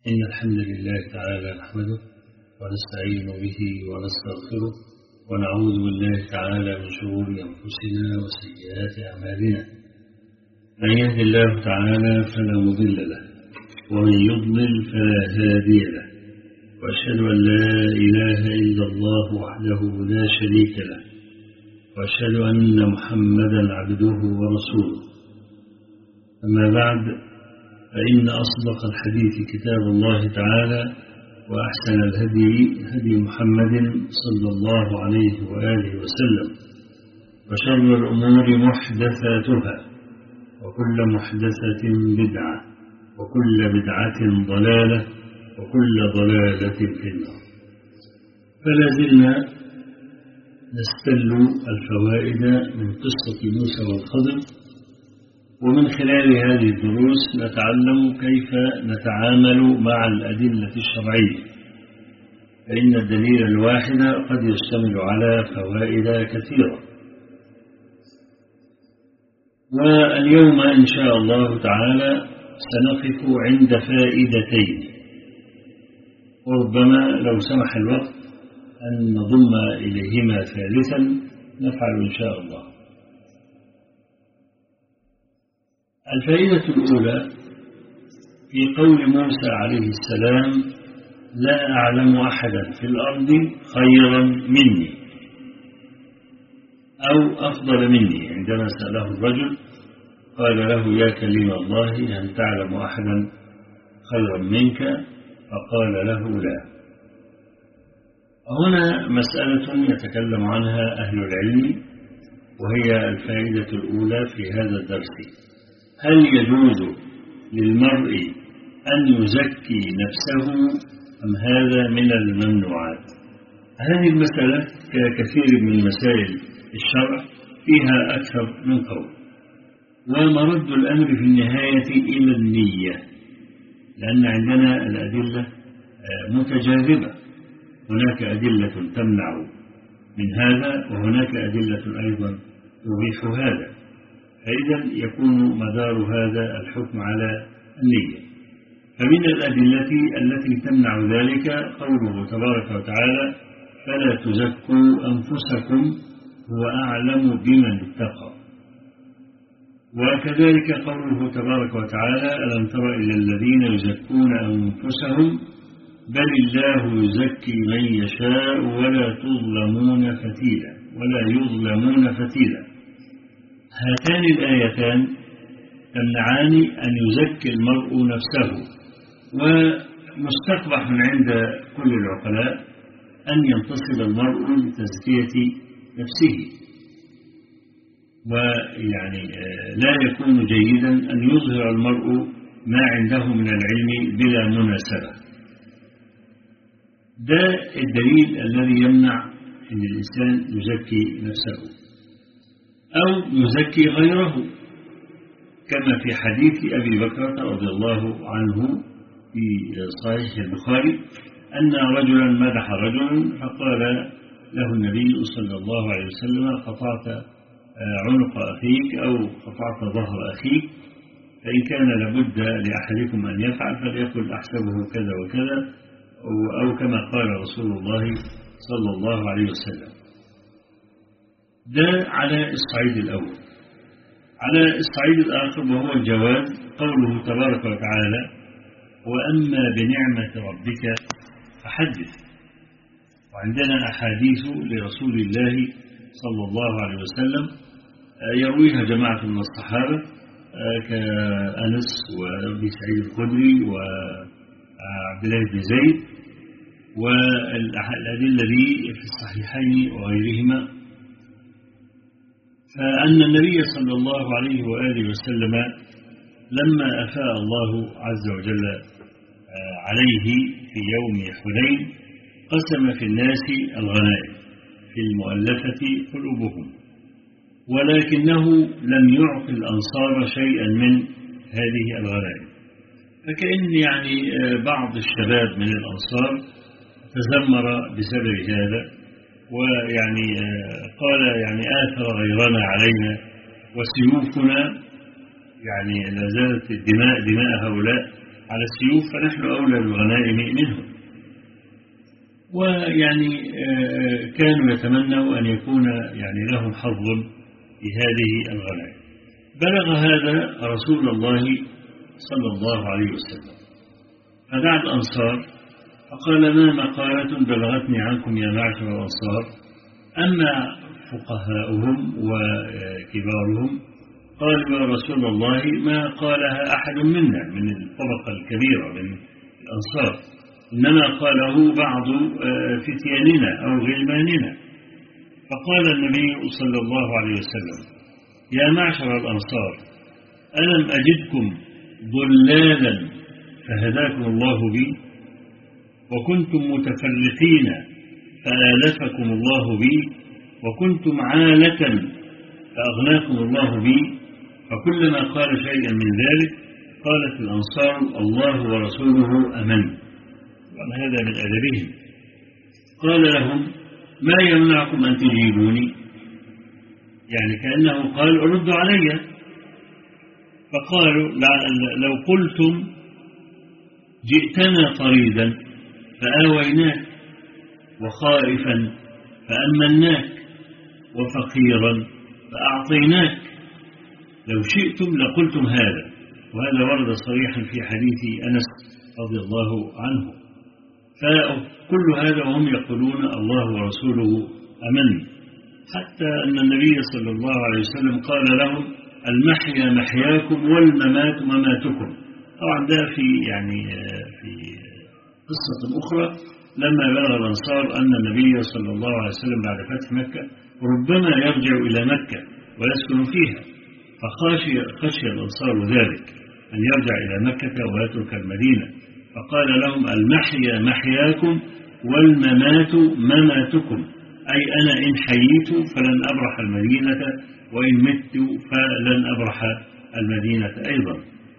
إن الحمد لله تعالى نحمده ونستعين به ونستغفره ونعوذ بالله تعالى من شرور أنفسنا وسيئات أعمالنا. من يهد الله تعالى فلا مضل له ومن يضلل فلا هادي له، وأشهد أن لا إله إلا الله وحده لا شريك له، وأشهد أن محمدا عبده ورسوله. أما بعد، فإن أصدق الحديث كتاب الله تعالى، وأحسن الهدي هدي محمد صلى الله عليه وآله وسلم، وشر الأمور محدثاتها، وكل محدثة بدعة، وكل بدعة ضلالة، وكل ضلالة في النار. فلا زلنا نستل الفوائد من قصة موسى والخضر، ومن خلال هذه الدروس نتعلم كيف نتعامل مع الأدلة الشرعية، فإن الدليل الواحد قد يشتمل على فوائد كثيرة. واليوم إن شاء الله تعالى سنقف عند فائدتين، وربما لو سمح الوقت أن نضم إليهما ثالثا نفعل إن شاء الله. الفائدة الأولى في قول موسى عليه السلام: لا أعلم أحدا في الأرض خيرا مني أو أفضل مني. عندما سأله الرجل قال له: يا كليم الله، هل تعلم أحدا خيرا منك؟ فقال له: لا. هنا مسألة يتكلم عنها أهل العلم، وهي الفائدة الأولى في هذا الدرس: هل يجوز للمرء أن يزكي نفسه أم هذا من الممنوعات؟ هذه المسألة ككثير من مسائل الشرع فيها أكثر من قول، ومرد الأمر في النهاية إلى النية، لأن عندنا الأدلة متجاذبة، هناك أدلة تمنع من هذا، وهناك أدلة أيضا تبيح هذا، فإذا يكون مدار هذا الحكم على النية. فمن الأدلة التي تمنع ذلك قوله تبارك وتعالى: فلا تزكوا أنفسكم هو أعلم بمن اتقى. وكذلك قوله تبارك وتعالى: ألم تر إلى الذين يزكون أنفسهم بل الله يزكي من يشاء ولا يظلمون فتيلا. هاتان الآيتان تمنعان أن يزكي المرء نفسه، ومستقبح عند كل العقلاء أن ينتصب المرء لتزكية نفسه، ويعني لا يكون جيدا أن يظهر المرء ما عنده من العلم بلا مناسبة. ده الدليل الذي يمنع أن الإنسان يزكي نفسه أو يزكي غيره، كما في حديث أبي بكر رضي الله عنه في صحيح البخاري أن رجلا مدح رجلا، فقال له النبي صلى الله عليه وسلم: قطعت عنق أخيك أو قطعت ظهر أخيك، فإن كان لابد لأحدكم أن يفعل فليقل أحسبه كذا وكذا، أو كما قال رسول الله صلى الله عليه وسلم. ده على الصعيد الأول. على الصعيد الآخر وهو الجواز، قوله تبارك وتعالى: وأما بنعمة ربك فحدث. وعندنا أحاديث لرسول الله صلى الله عليه وسلم يرويها جماعة من الصحابة كأنس وأبي سعيد الخدري وعبد الله بن زيد، والأدلة دي في الصحيحين وغيرهما، فأن النبي صلى الله عليه وآله وسلم لما أفاء الله عز وجل عليه في يوم حنين قسم في الناس الغنائم في المؤلفة قلوبهم، ولكنه لم يعط الأنصار شيئا من هذه الغنائم، فكأن يعني بعض الشباب من الأنصار تذمر بسبب هذا، ويعني قال: يعني آثر غيرنا علينا وسيوفنا يعني لا زالت دماء هؤلاء على السيوف فنحن أولى بالغنائم منهم. ويعني كانوا يتمنوا أن يكون يعني لهم حظ في هذه الغنائم. بلغ هذا رسول الله صلى الله عليه وسلم فدعا الأنصار فقال: ما مقالة بلغتني عنكم يا معشر الأنصار؟ أما فقهاؤهم وكبارهم قالوا: يا رسول الله ما قالها أحد منا من الطبقة الكبيرة من الأنصار، إنما قاله بعض فتياننا أو غلماننا. فقال النبي صلى الله عليه وسلم: يا معشر الأنصار، ألم أجدكم ضلالا فهداكم الله بي، وكنتم متفرقين فآلفكم الله بي، وكنتم عالة فأغناكم الله بي. فكلما قال شيئا من ذلك قالت الأنصار: الله ورسوله أمن. وهذا من أدبهم. قال لهم: ما يمنعكم أن تجيبوني؟ يعني كأنه قال: ردوا علي. فقالوا: لو قلتم جئتنا طريدا فآويناك، وخائفا فأمناك، وفقيرا فأعطيناك، لو شئتم لقلتم هذا. وهذا ورد صريحا في حديث أنس رضي الله عنه. فكل هذا وهم يقولون: الله ورسوله أمن. حتى أن النبي صلى الله عليه وسلم قال لهم: المحيا محياكم والممات مماتكم. طبعا ده في قصة أخرى لما بلغ الأنصار أن النبي صلى الله عليه وسلم بعد فتح مكة ربما يرجع إلى مكة ويسكن فيها، فخشي الأنصار ذلك أن يرجع إلى مكة ويترك المدينة، فقال لهم: المحيا محياكم والممات مماتكم، أي أنا إن حييت فلن أبرح المدينة، وإن مت فلن أبرح المدينة أيضا.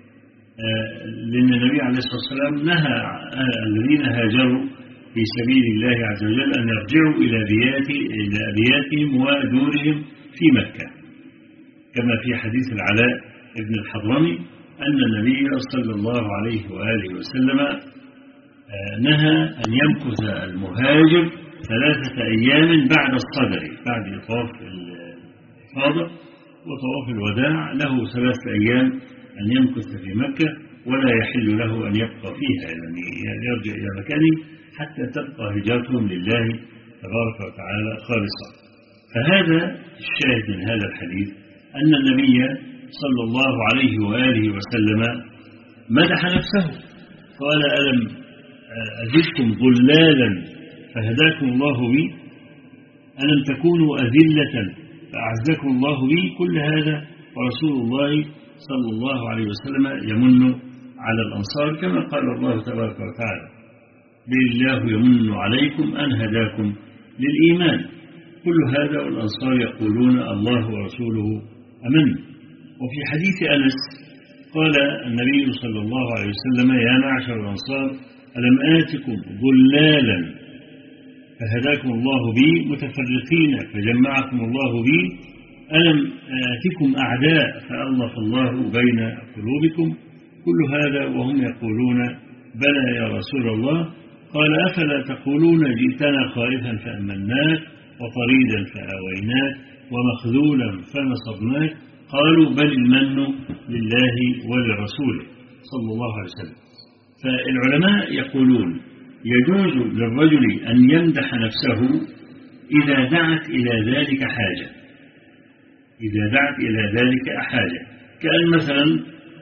لأن النبي عليه الصلاة والسلام نهى الذين هاجروا في سبيل الله عز وجل أن يرجعوا إلى أبياتهم ودورهم في مكة، كما في حديث العلاء بن الحضرمي أن النبي صلى الله عليه وآله وسلم نهى أن يمكث المهاجر 3 أيام بعد الصدر، بعد طواف الإفاضة وطواف الوداع، له 3 أيام أن يمكث في مكة، ولا يحل له أن يبقى فيها، يعني يرجع إلى مكانه حتى تبقى هجرتهم لله تبارك وتعالى خالصة. فهذا الشاهد من هذا الحديث أن النبي صلى الله عليه وآله وسلم مدح نفسه، قال: ألم أجدكم ضلالا فهداكم الله بي، ألم تكونوا أذلة فأعزكم الله بي. كل هذا ورسول الله صلى الله عليه وسلم يمن على الأنصار، كما قال الله تبارك وتعالى: بالله يمن عليكم أن هداكم للإيمان. كل هذا والأنصار يقولون: الله ورسوله أمن. وفي حديث أنس قال النبي صلى الله عليه وسلم: يا معشر الأنصار، ألم آتكم ضلالا فهداكم الله بي، متفرقين فجمعكم الله بي، ألم آتكم أعداء فألف الله بين قلوبكم. كل هذا وهم يقولون: بلى يا رسول الله. قال: أفلا تقولون جئتنا خائفا فأمناك، وطريدا فآويناك، ومخذولا فنصرناك؟ قالوا: بل المن لله ولرسوله صلى الله عليه وسلم. فالعلماء يقولون: يجوز للرجل أن يمدح نفسه إذا دعت إلى ذلك حاجة، إذا دعت إلى ذلك حاجة، كأن مثلا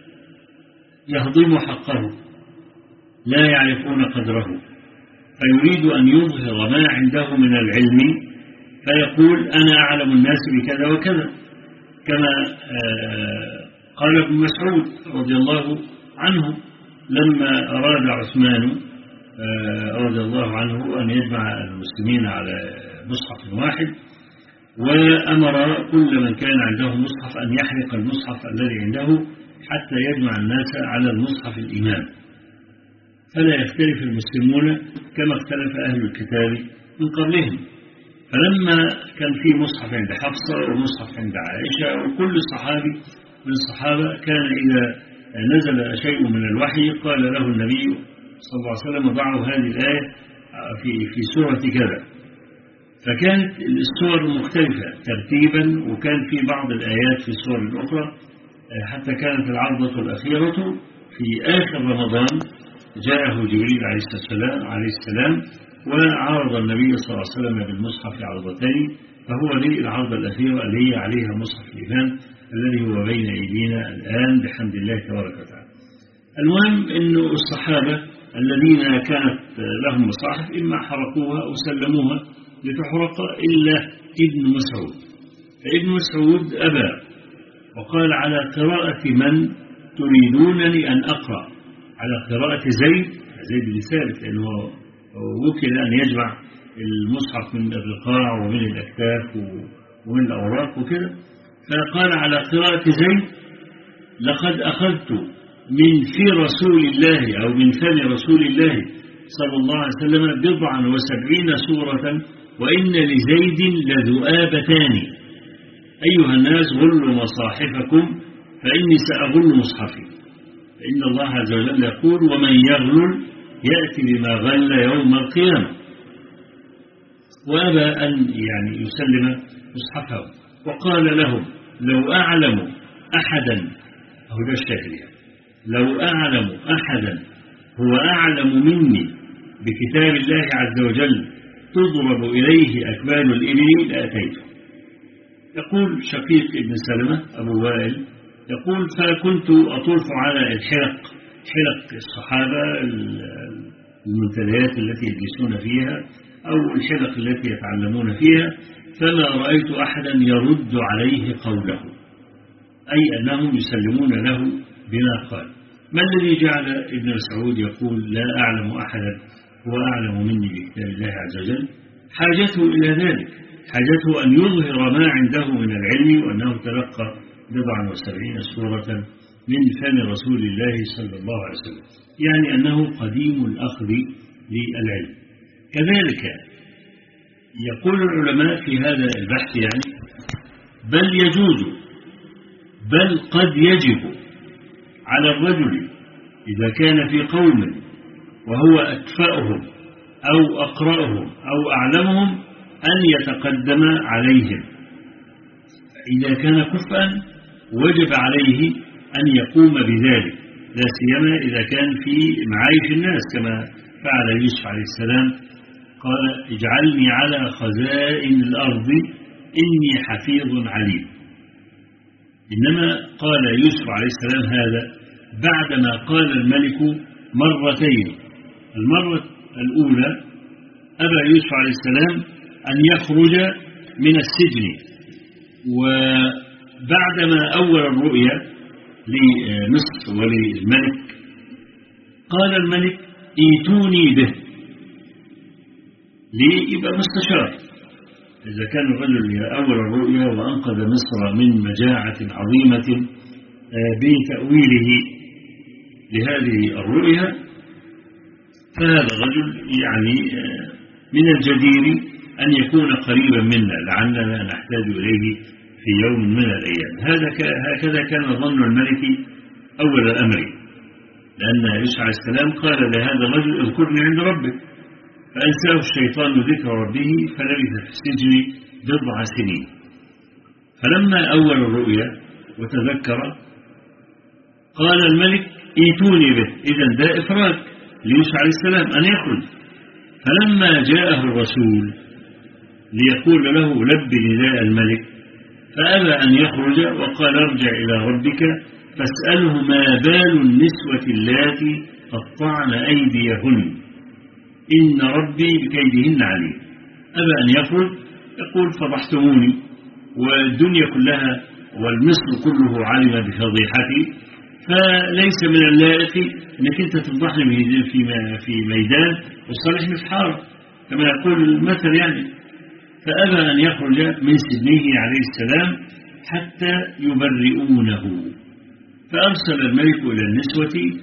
يهضم حقه، لا يعرفون قدره، فيريد أن يظهر ما عنده من العلم، فيقول: أنا أعلم الناس بكذا وكذا، كما قال ابن مسعود رضي الله عنه لما أراد عثمان رضي الله عنه أن يجمع المسلمين على مصحف واحد، وأمر كل من كان عنده مصحف أن يحرق المصحف الذي عنده حتى يجمع الناس على المصحف الإمام، فلا يختلف المسلمون كما اختلف أهل الكتاب من قبلهم. فلما كان في مصحف عند حفصة ومصحف عند عائشة، وكل صحابي من الصحابة كان إذا نزل شيء من الوحي قال له النبي صلى الله عليه وسلم ضعوا هذه الآية في سورة كذا، فكانت السور مختلفة ترتيبا، وكان في بعض الآيات في السور الأخرى، حتى كانت العرضة الأخيرة في آخر رمضان جاءه جبريل عليه السلام وعرض النبي صلى الله عليه وسلم بالمصحف عرضتين، فهو لي العرضة الأخيرة اللي عليها مصحف الإيمان الذي هو بين أيدينا الآن بحمد الله تبارك وتعالى. المهم أنه الصحابة الذين كانت لهم مصاحف إما حرقوها أو سلموها لتحرق إلا ابن مسعود، فابن مسعود أبى وقال على قراءة من تريدونني أن أقرأ؟ على قراءة زيد بن ثابت، لأنه وكل أن يجمع المصحف من الرقاع ومن الأكتاف ومن الأوراق وكده، فقال على قراءة زيد لقد أخذت من في رسول الله أو من فم رسول الله صلى الله عليه وسلم 79 سورة وإن لزيد لذؤابتان أيها الناس غلوا مصاحفكم فإني سأغل مصحفي، فإن الله عز وجل يقول ومن يغلل يأتي بما غل يوم القيامة، وأبى أن يسلم مصحفه. وقال لهم لو أعلم أحدا، أو ده الشاهد، لو أعلم أحدا هو أعلم مني بكتاب الله عز وجل تضرب إليه أكبال الإبل لأتيته. يقول شقيق ابن سلمة أبو وائل يقول فكنت أطوف على حلق الصحابة، المنتديات التي يجلسون فيها أو الحلق التي يتعلمون فيها، فما رأيت أحدا يرد عليه قوله، أي أنهم يسلمون له بما قال. ما الذي جعل ابن مسعود يقول لا أعلم أحدا هو أعلم مني بكتاب الله عز وجل؟ حاجته إلى ذلك، حاجته أن يظهر ما عنده من العلم، وأنه تلقى 79 سورة من فم رسول الله صلى الله عليه وسلم، يعني أنه قديم الأخذ للعلم. كذلك يقول العلماء في هذا البحث بل يجوز بل قد يجب على الرجل إذا كان في قوم وهو أكفأهم أو أقرأهم أو أعلمهم أن يتقدم عليهم، إذا كان كفءا وجب عليه أن يقوم بذلك، لا سيما إذا كان في معايش الناس كما فعل يوسف عليه السلام، قال اجعلني على خزائن الأرض إني حفيظ عليم. إنما قال يوسف عليه السلام هذا بعدما قال الملك مرتين، المرة الأولى أبى يوسف عليه السلام أن يخرج من السجن، وبعدما أول الرؤيا لمصر وللملك قال الملك ايتوني به ليبقى مستشار. إذا كان الرجل أول الرؤيا وأنقذ مصر من مجاعة عظيمة بتأويله لهذه الرؤيا، فهذا الرجل من الجدير أن يكون قريبا منا لعلنا نحتاج إليه في يوم من الأيام. هكذا كان ظن الملك أول الأمر، لأن يوسف عليه السلام قال لهذا الرجل اذكرني عند ربك، فأنساه الشيطان ذكر ربه فلبث في السجن 9 سنين. فلما أول الرؤيا وتذكر قال الملك ايتوني به، إذن ده إفراج ليوسف عليه السلام أن يخرج. فلما جاءه الرسول ليقول له لبي نداء الملك فأبى أن يخرج، وقال ارجع إلى ربك فاسأله ما بال النسوة اللاتي قطعن أيديهن إن ربي بكيدهن عليم. أبى أن يخرج، يقول فضحتموني والدنيا كلها والمصر كله علم بفضيحتي، فليس من اللائق أنك أنت تفضحني في ميدان وتصالحني في حارة كما يقول المثل فأبى أن يخرج من سجنه عليه السلام حتى يبرئونه. فأرسل الملك إلى النسوة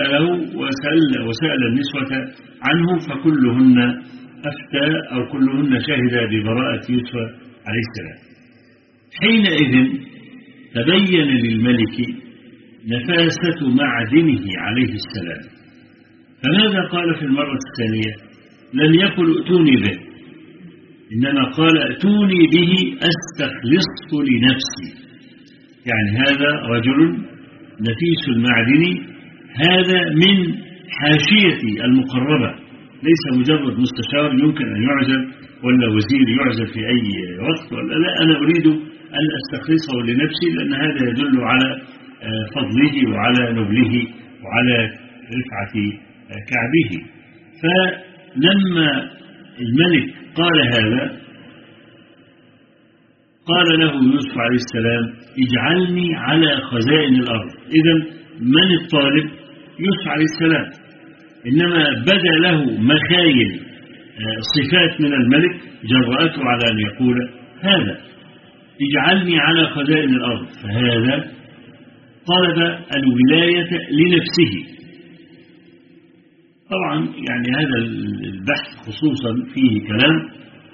وسأل النسوة عنه، فكلهن أفتى أو كلهن شهد ببراءة يوسف عليه السلام. حينئذ تبين للملك نفاسة معدنه عليه السلام. فماذا قال في المرة الثانية؟ لم يقل ائتوني به، إنما قال ائتوني به أستخلصه لنفسي. يعني هذا رجل نفيس المعدن، هذا من حاشيتي المقربة، ليس مجرد مستشار يمكن أن يعزل ولا وزير يعزل في أي وقت، ولا لا، أنا أريد أن أستخلصه لنفسي، لأن هذا يدل على فضله وعلى نبله وعلى رفعة كعبه. فلما الملك قال هذا قال له يوسف عليه السلام اجعلني على خزائن الأرض. إذن من الطالب؟ يوسف عليه السلام، إنما بدا له مخايل صفات من الملك جرأته على أن يقول هذا اجعلني على خزائن الأرض. فهذا طلب الولاية لنفسه. طبعا يعني هذا البحث خصوصا فيه كلام،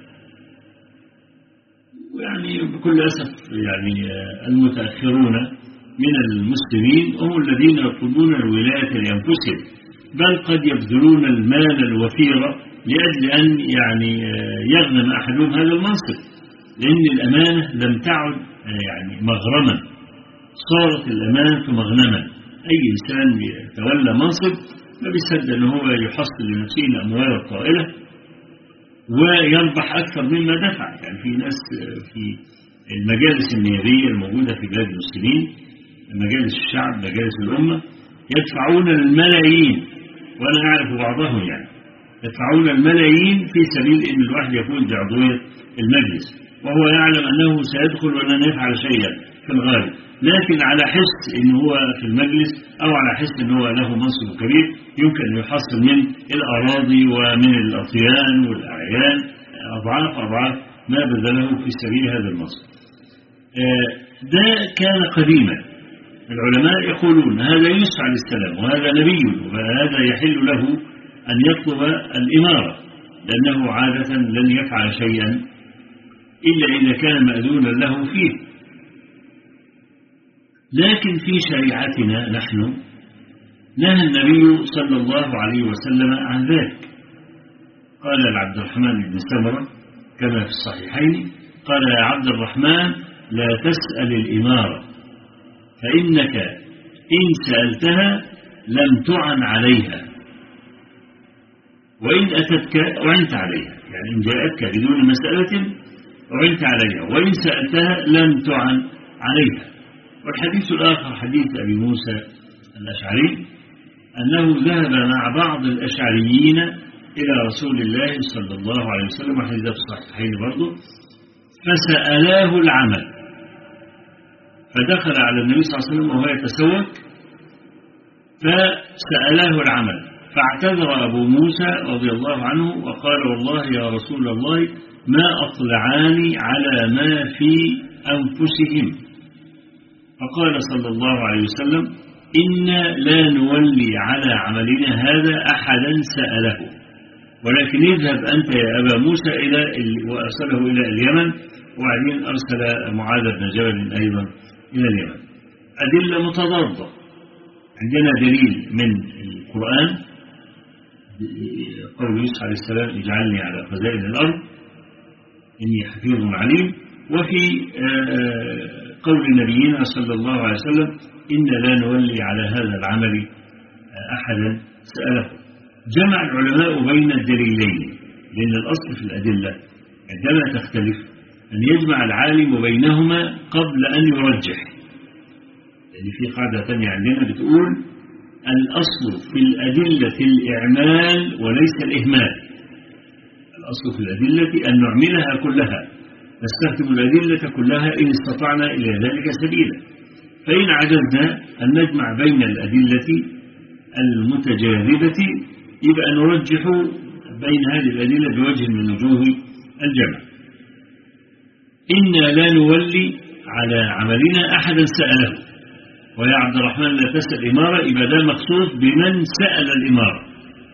يعني بكل أسف يعني المتأخرون من المسلمين هم الذين يطلبون الولاية لأنفسهم، بل قد يبذلون المال الوفير لأجل أن يعني يغنم أحدهم هذا المنصب، لأن الأمانة لم تعد يعني مغرما، صارت الأمانة مغنما. أي إنسان يتولى منصب ما بيصدق أنه هو يحصل لنفسه الأموال الطائلة ويربح أكثر مما دفع. يعني في ناس في المجالس النيابية الموجودة في بلاد المسلمين، مجالس الشعب، مجالس الأمة، يدفعون الملايين، وأنا أعرف بعضهم، يعني يدفعون الملايين في سبيل أن الواحد يكون بعضوية المجلس، وهو يعلم أنه سيدخل ولن يفعل شيئا في الغالب، لكن على حس أنه هو في المجلس أو على حس أنه هو له منصب كبير يمكن أن يحصل من الأراضي ومن الأطيان والأعيان أضعاف ما بذله في سبيل هذا المنصب. ده كان قديما. العلماء يقولون هذا يوسف عليه السلام وهذا نبي، وهذا يحل له أن يطلب الإمارة، لأنه عادة لن يفعل شيئا إلا إذا كان مأذونا له فيه. لكن في شريعتنا نحن نهى النبي صلى الله عليه وسلم عن ذلك. قال لعبد الرحمن بن سمرة كما في الصحيحين، قال يا عبد الرحمن لا تسأل الإمارة، فإنك إن سألتها لم تعن عليها، وإن أتتك أعنت عليها. يعني إن جاءتك بدون مسألة أعنت عليها، وإن سألتها لم تعن عليها. والحديث الآخر حديث أبي موسى الأشعري أنه ذهب مع بعض الأشعريين إلى رسول الله صلى الله عليه وسلم، وحديث في الصحيحين برضه، فسألاه العمل، فدخل على النبي صلى الله عليه وسلم وهو يتسوق فسألاه العمل، فاعتذر أبو موسى رضي الله عنه وقال والله يا رسول الله ما أطلعاني على ما في أنفسهم. فقال صلى الله عليه وسلم إنا لا نولي على عملنا هذا أحدا سأله، ولكن اذهب أنت يا أبا موسى وأرسله إلى اليمن، وبعدين أرسل معاذ بن جبل أيضا إلى اليمن. أدلة متضادة. عندنا دليل من القرآن قول يوسف عليه السلام اجعلني على خزائن الأرض إني حفيظ عليم، وفي قول نبينا صلى الله عليه وسلم إن لا نولي على هذا العمل أحدا سأله. جمع العلماء بين الدليلين، لأن الأصل في الأدلة عندما تختلف أن يجمع العالم بينهما قبل أن يرجح. يعني في قاعدة ثانية عندنا بتقول الأصل في الأدلة الإعمال وليس الإهمال. الأصل في الأدلة أن نعملها كلها، نستخدم الأدلة كلها إن استطعنا إلى ذلك سبيلا. فإن عجزنا أن نجمع بين الأدلة المتجاذبة يبقى نرجح بين هذه الأدلة بوجه من وجوه الجمع. إنا لا نولي على عملنا أحدا سأله، ويا عبد الرحمن لا تسأل إمارة، يبقى ده مخصوص بمن سأل الإمارة.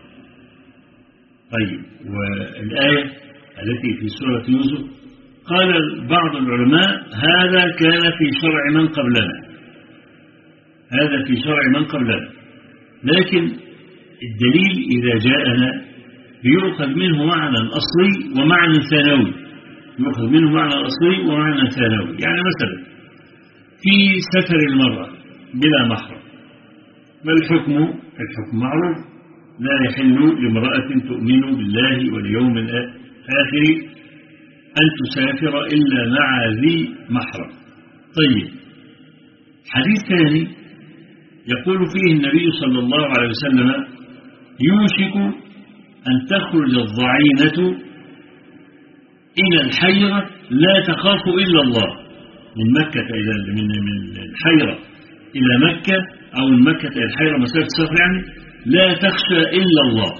طيب، والآية التي في سورة يوسف قال بعض العلماء هذا كان في شرع من قبلنا، هذا في شرع من قبلنا. لكن الدليل إذا جاءنا بيؤخذ منه معنى أصلي ومعنى ثانوي، يؤخذ منه معنى أصلي ومعنى ثانوي. يعني مثلا في ستر المرأة بلا محرم، ما الحكم؟ الحكم معروف، لا يحل لامرأة تؤمن بالله واليوم الآخر أن تسافر إلا مع ذي محرم. طيب، حديث ثاني يقول فيه النبي صلى الله عليه وسلم: يوشك أن تخرج الضعينة إلى الحيرة لا تخاف إلا الله. من مكة إلى من الحيرة إلى مكة، أو من مكة إلى الحيرة مسافة سفر، يعني لا تخشى إلا الله.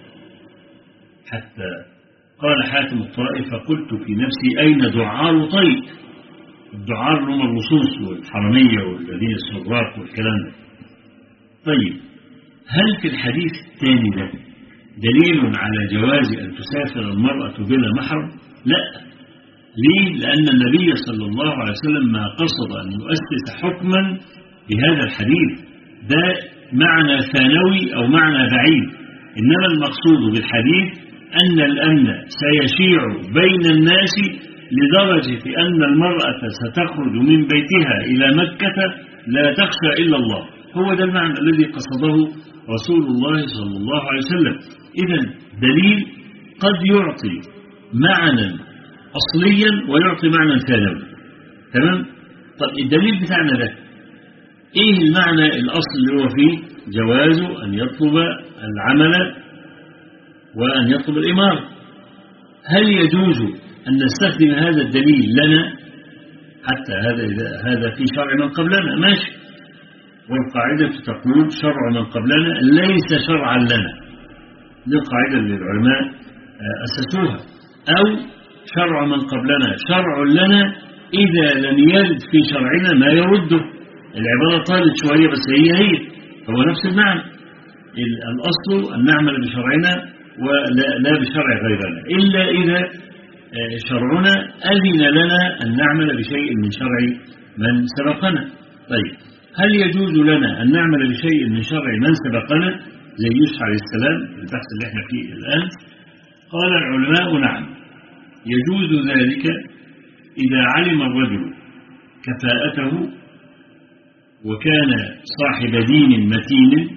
حتى قال حاتم الطائي: فقلت في نفسي أين دعار طيب؟ الدعار هم اللصوص والحرمية والذين السراق والكلام ده. طيب، هل في الحديث الثاني ده دليل على جواز أن تسافر المرأة بلا محرم؟ لا. ليه؟ لأن النبي صلى الله عليه وسلم ما قصد أن يؤسس حكما بهذا الحديث، ده معنى ثانوي أو معنى بعيد. إنما المقصود بالحديث أن الأمن سيشيع بين الناس لدرجة أن المرأة ستخرج من بيتها إلى مكة لا تخشى إلا الله. هو ده المعنى الذي قصده رسول الله صلى الله عليه وسلم. إذن دليل قد يعطي معنى أصليا ويعطي معنى ثانوي. تمام؟ طب الدليل بتاعنا ده إيه المعنى الأصل اللي هو فيه؟ جواز أن يطلب العمل وأن يطلب الإمارة. هل يجوز أن نستخدم هذا الدليل لنا؟ حتى هذا في شرع من قبلنا، ماشي. والقاعدة تقول: شرع من قبلنا ليس شرعا لنا. دي القاعدة اللي العلماء أسسوها. أو شرع من قبلنا شرع لنا إذا لم يرد في شرعنا ما يرده. العبارة طالت شوية بس هي هو نفس المعنى. الأصل أن نعمل بشرعنا ولا بشرع غيرنا، إلا إذا شرعنا أذن لنا أن نعمل بشيء من شرع من سبقنا. طيب، هل يجوز لنا أن نعمل بشيء من شرع من سبقنا زي يوسف عليه السلام، البحث اللي احنا فيه الآن؟ قال العلماء: نعم، يجوز ذلك إذا علم الرجل كفاءته وكان صاحب دين متين،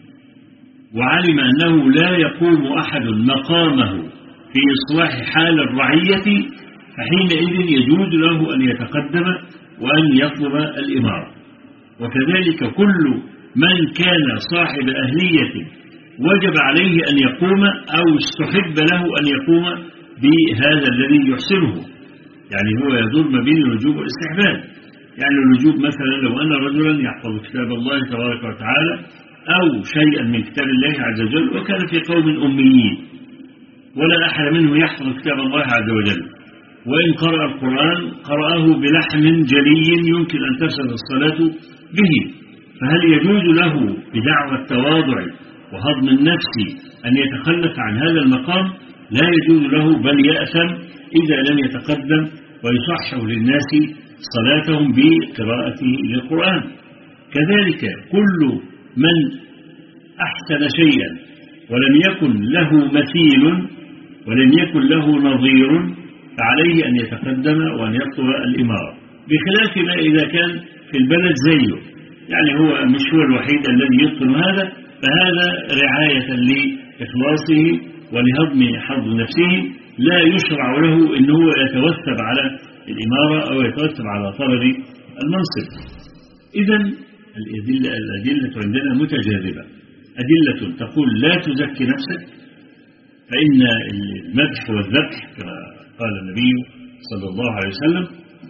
وعلم أنه لا يقوم أحد مقامه في إصلاح حال الرعية، فحينئذ يجوز له أن يتقدم وأن يطلب الإمارة. وكذلك كل من كان صاحب أهلية وجب عليه أن يقوم أو استحب له أن يقوم بهذا الذي يحسنه. يعني هو يدور ما بين الوجوب والاستحباب. يعني الوجوب مثلا لو أن رجلا يحفظ كتاب الله تبارك وتعالى أو شيئا من كتاب الله عز وجل، وكان في قوم أميين ولا أحد منه يحفظ كتاب الله عز وجل، وإن قرأ القرآن قرأه بلحن جلي يمكن أن تفسد الصلاة به، فهل يجوز له بدعوى التواضع وهضم النفس أن يتخلف عن هذا المقام؟ لا يجوز له، بل يأثم إذا لم يتقدم ويصحح للناس صلاتهم بقراءته للقرآن. كذلك كل من أحسن شيئا ولم يكن له مثيل ولم يكن له نظير فعليه أن يتقدم وأن يطلب الإمارة، بخلاف ما إذا كان في البلد زيه، يعني هو مش هو الوحيد الذي يتقن هذا، فهذا رعاية لإخلاصه ولهضم حظ نفسه، لا يشرع له أنه يتوثب على الإمارة أو يتوثب على طلب المنصب. إذن الأدلة عندنا متجاذبة. أدلة تقول لا تزكي نفسك، فإن المدح والذبح كما قال النبي صلى الله عليه وسلم،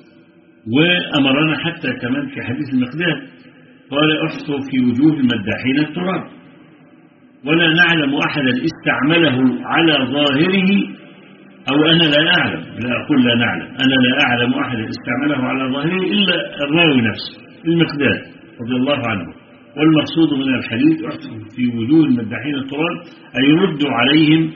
وأمرنا حتى كمان في حديث المقداد قال: احصوا في وجوه المداحين التراب. ولا نعلم أحدا استعمله على ظاهره، أو أنا لا أعلم، لا أقول لا نعلم، أنا لا أعلم أحدا استعمله على ظاهره إلا الراوي نفسه المقداد رضي الله عنه. والمقصود من الحديث: احصوا في وجوه المداحين التراب، أي يردوا عليهم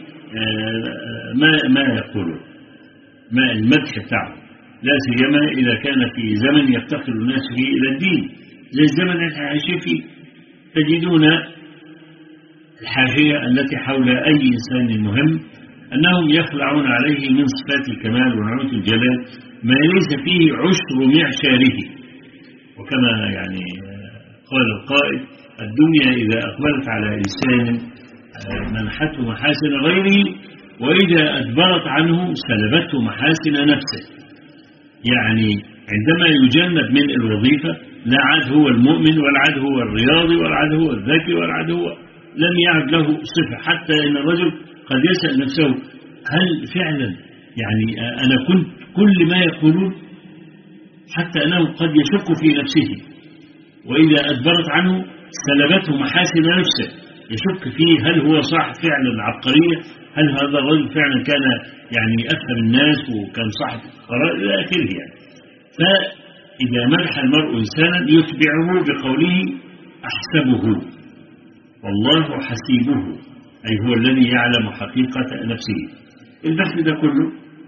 ما يقولون، ما المدح بتاعه، لا سيما إذا كان في زمن يفتقر الناس فيه إلى الدين، زي الزمن اللي احنا عايشين فيه. تجدون الحاشية التي حول أي إنسان مهم أنهم يخلعون عليه من صفات الكمال ونعوت الجلال ما ليس فيه عشر معشاره. وكما يعني قال القائل: الدنيا إذا أقبلت على إنسان منحته محاسن غيره، وإذا أدبرت عنه سلبته محاسن نفسه. يعني عندما يجند من الوظيفة لا عاد هو المؤمن ولا عاد هو الرياضي ولا عاد هو الذكي ولا عاد هو، لم يعد له صفة. حتى إن الرجل قد يسأل نفسه: هل فعلا يعني أنا كنت كل ما يقولون؟ حتى أنه قد يشك في نفسه، وإذا أدبرت عنه سلبته محاسن نفسه، يشك فيه هل هو صاحب فعلا عبقرية، هل هذا الرجل فعلا كان يعني أفهم الناس وكان صاحب قرار إلى آخره يعني. فإذا مدح المرء إنسانا يتبعه بقوله: أحسبه والله حسيبه، أي هو الذي يعلم حقيقة نفسه. البحث ده كله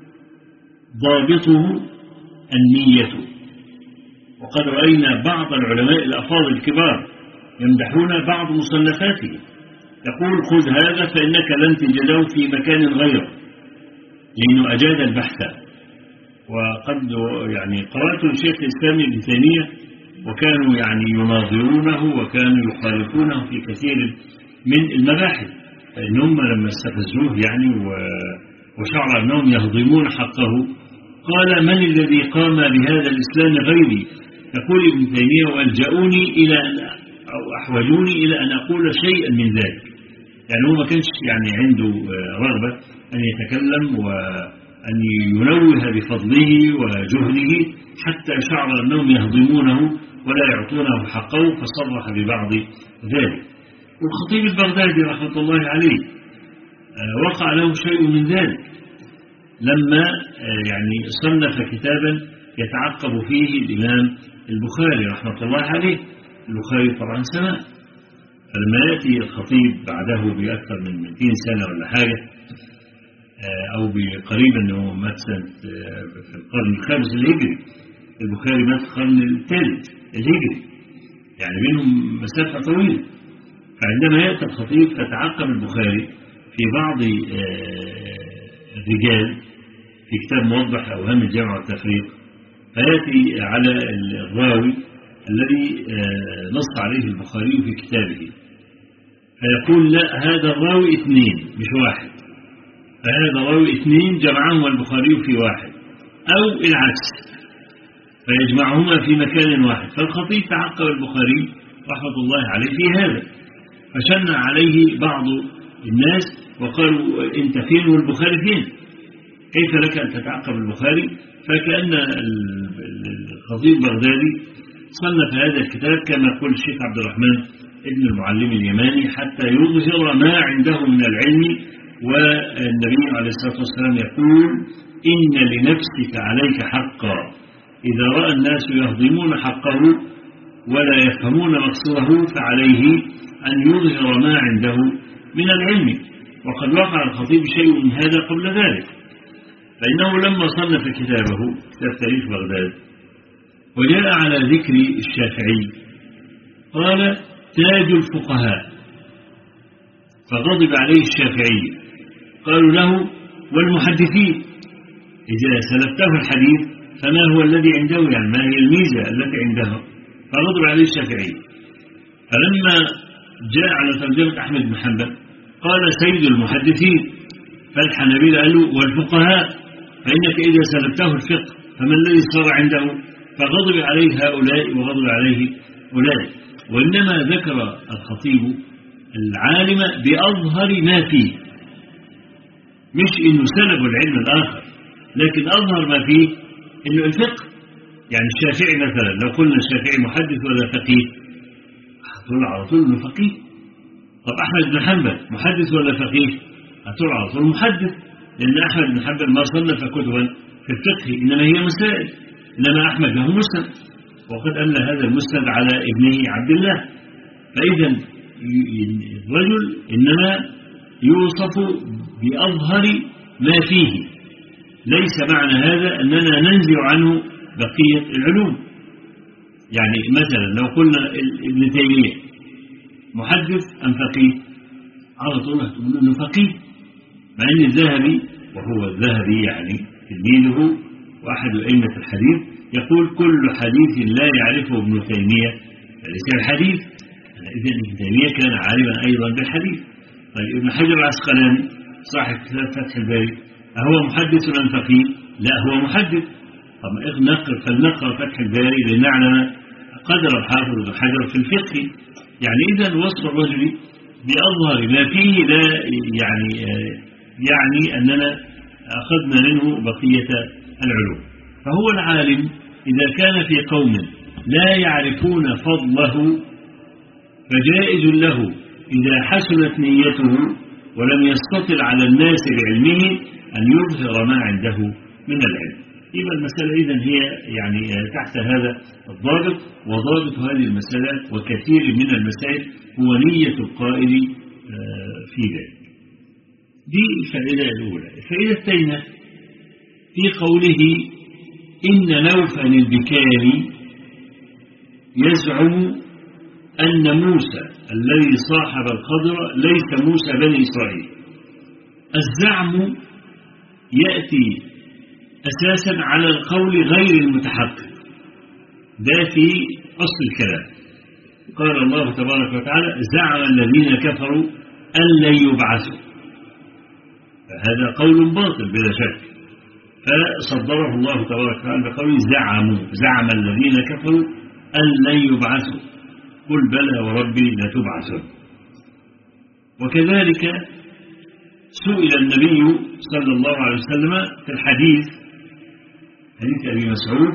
ضابطه النية. وقد رأينا بعض العلماء الأفاضل الكبار يمدحون بعض مصنفاته، يقول: خذ هذا فإنك لن تجده في مكان غيره، لأنه أجاد البحث. وقد يعني قرأت الشيخ الإسلام ابن تيمية وكانوا يعني يناظرونه وكانوا يخالفونه في كثير من المباحث، فإنهم لما استفزوه يعني وشعر أنهم يهضمون حقه قال: من الذي قام بهذا الإسلام غيري؟ يقول ابن تيمية: وألجأوني إلى أن أو أحوجوني إلى أن أقول شيئا من ذلك. يعني هو ما كانش يعني عنده رغبة أن يتكلم وأن ينوه بفضله وجهده، حتى شعر أنهم يهضمونه ولا يعطونه حقه، فصرح ببعض ذلك. والخطيب البغدادي رحمة الله عليه وقع له شيء من ذلك لما يعني صنف كتابا يتعقب فيه الإمام البخاري رحمة الله عليه. البخاري طبعا سماء، فلما يأتي الخطيب بعده بأكثر من 200 سنة ولا حاجة، أو بقريبا أنه مات في القرن الخامس الهجري، البخاري مات في القرن الثالث الهجري، يعني بينهم مسافة طويلة. فعندما يأتي الخطيب فتعقب البخاري في بعض الرجال في كتاب موضح أوهام الجمع والتفريق، فيأتي على الراوي الذي نص عليه البخاري في كتابه، فيقول: لا، هذا الراوي 2 مش 1، فهذا راوي 2 جمعهما البخاري في واحد، أو العكس فيجمعهما في مكان واحد. فالخطيب تعقب البخاري رحمة الله عليه في هذا، فشن عليه بعض الناس وقالوا: أنت فين والبخاري فين؟ كيف لك أن تتعقب البخاري؟ فكأن الخطيب البغدادي صنف هذا الكتاب كما يقول الشيخ عبد الرحمن ابن المعلم اليماني حتى يظهر ما عنده من العلم. والنبي عليه الصلاة والسلام يقول: إن لنفسك عليك حقا، إذا رأى الناس يهضمون حقه ولا يفهمون مقصده فعليه أن يظهر ما عنده من العلم. وقد وقع الخطيب شيء من هذا قبل ذلك، فإنه لما صنف كتابه كتاب تاريخ بغداد وجاء على ذكر الشافعي قال: تاج الفقهاء، فغضب عليه الشافعي. قالوا له: والمحدثين إذا سلبته الحديث فما هو الذي عنده، يعني ما هي الميزة التي عنده؟ فغضب عليه الشافعي. فلما جاء على ترجمة أحمد بن حنبل قال: سيد المحدثين. فالحنابلة قالوا: والفقهاء، فإنك إذا سلبته الفقه فما الذي صار عنده؟ فغضب عليه هؤلاء وغضب عليه أولئك. وإنما ذكر الخطيب العالم بأظهر ما فيه، مش إنه سلب العلم الآخر، لكن أظهر ما فيه إنه الفقه. يعني الشافعي مثلا لو قلنا الشافعي محدث ولا فقيه، هتقول على طول إنه فقيه. طب أحمد بن حنبل محدث ولا فقيه؟ هتقول على طول محدث، لأن أحمد بن حنبل ما صنف كتبا في الفقه، إنما هي مسائل. إنما أحمد له مسند، وقد أملى هذا المسند على ابنه عبد الله. فإذا الرجل إنما يوصف بأظهر ما فيه، ليس معنى هذا أننا ننزع عنه بقية العلوم. يعني مثلا لو قلنا ابن تيمية محدث أم فقيه، على طول هتقول له إنه فقيه، مع أن الذهبي، وهو الذهبي يعني تلميذه وأحد أئمة الحديث، يقول كل حديث لا يعرفه ابن تيمية فليس الحديث. إذن ابن تيمية كان عالما أيضا بالحديث. طيب ابن حجر العسقلاني صاحب كتاب فتح الباري أهو محدث أم فقيه؟ لا، هو محدث. طب فلنقرأ فتح الباري لنعلم قدر الحافظ ابن حجر في الفقه. يعني إذن وصف الرجل بأظهر ما فيه لا يعني أننا أخذنا منه بقية العلوم. فهو العالم إذا كان في قوم لا يعرفون فضله فجائز له إذا حسنت نيته ولم يستطل على الناس بعلمه أن يظهر ما عنده من العلم. يبقى المسألة إذن هي يعني تحت هذا الضابط. وضابط هذه المسألة وكثير من المسائل هو نية القائل في ذلك. دي الفائدة الأولى. الفائدة الثانية في قوله إن نوفا البكاري يزعم أن موسى الذي صاحب الخضر ليس موسى بني إسرائيل. الزعم يأتي أساسا على القول غير المتحقق، ده في أصل الكلام. قال الله تبارك وتعالى زعم الذين كفروا أن لن يبعثوا، فهذا قول باطل بلا شك، فصدره الله تبارك وتعالى بقوله زعم الذين كفروا أن لن يبعثوا قل بلى وربي لتبعثون. وكذلك سئل النبي صلى الله عليه وسلم في الحديث حديث أبي مسعود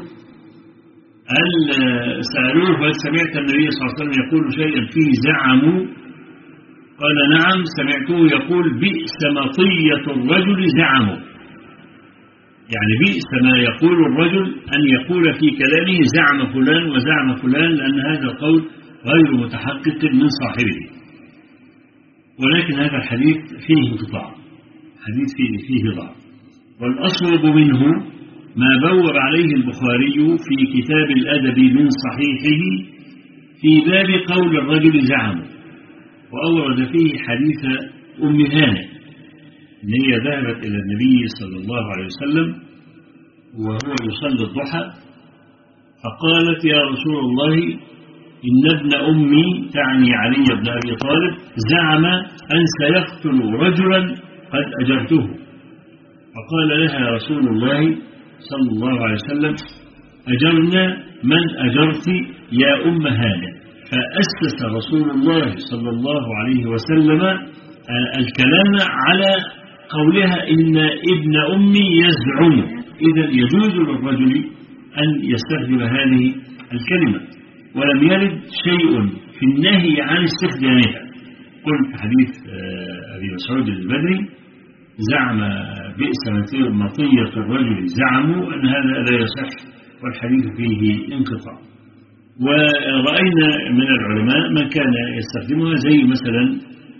سألوه هل سمعت النبي صلى الله عليه وسلم يقول شيئا فيه زعموا؟ قال نعم سمعته يقول بئس مطية الرجل زعموا، يعني بئس ما يقول الرجل أن يقول في كلامه زعم فلان وزعم فلان، لأن هذا القول غير متحقق من صاحبه. ولكن هذا الحديث فيه انقطاع، حديث فيه ضعف. والأصوب منه ما بوب عليه البخاري في كتاب الأدب من صحيحه في باب قول الرجل زعم، وأورد فيه حديث أم هانئ إن هي ذهبت إلى النبي صلى الله عليه وسلم وهو يصلي الضحى فقالت يا رسول الله إن ابن أمي تعني علي بن أبي طالب زعم أن سيقتل رجلا قد أجرته. فقال لها رسول الله صلى الله عليه وسلم أجرنا من أجرت يا أم هانئ. فأسس رسول الله صلى الله عليه وسلم الكلام على قولها إن ابن أمي يزعم. إذا يجوز للرجل أن يستخدم هذه الكلمة، ولم يرد شيء في النهي عن استخدامها. قلت حديث أبي مسعود البدري زعم بئس مطية الرجل زعموا أن هذا لا يصح والحديث فيه انقطاع. ورأينا من العلماء من كان يستخدمها زي مثلا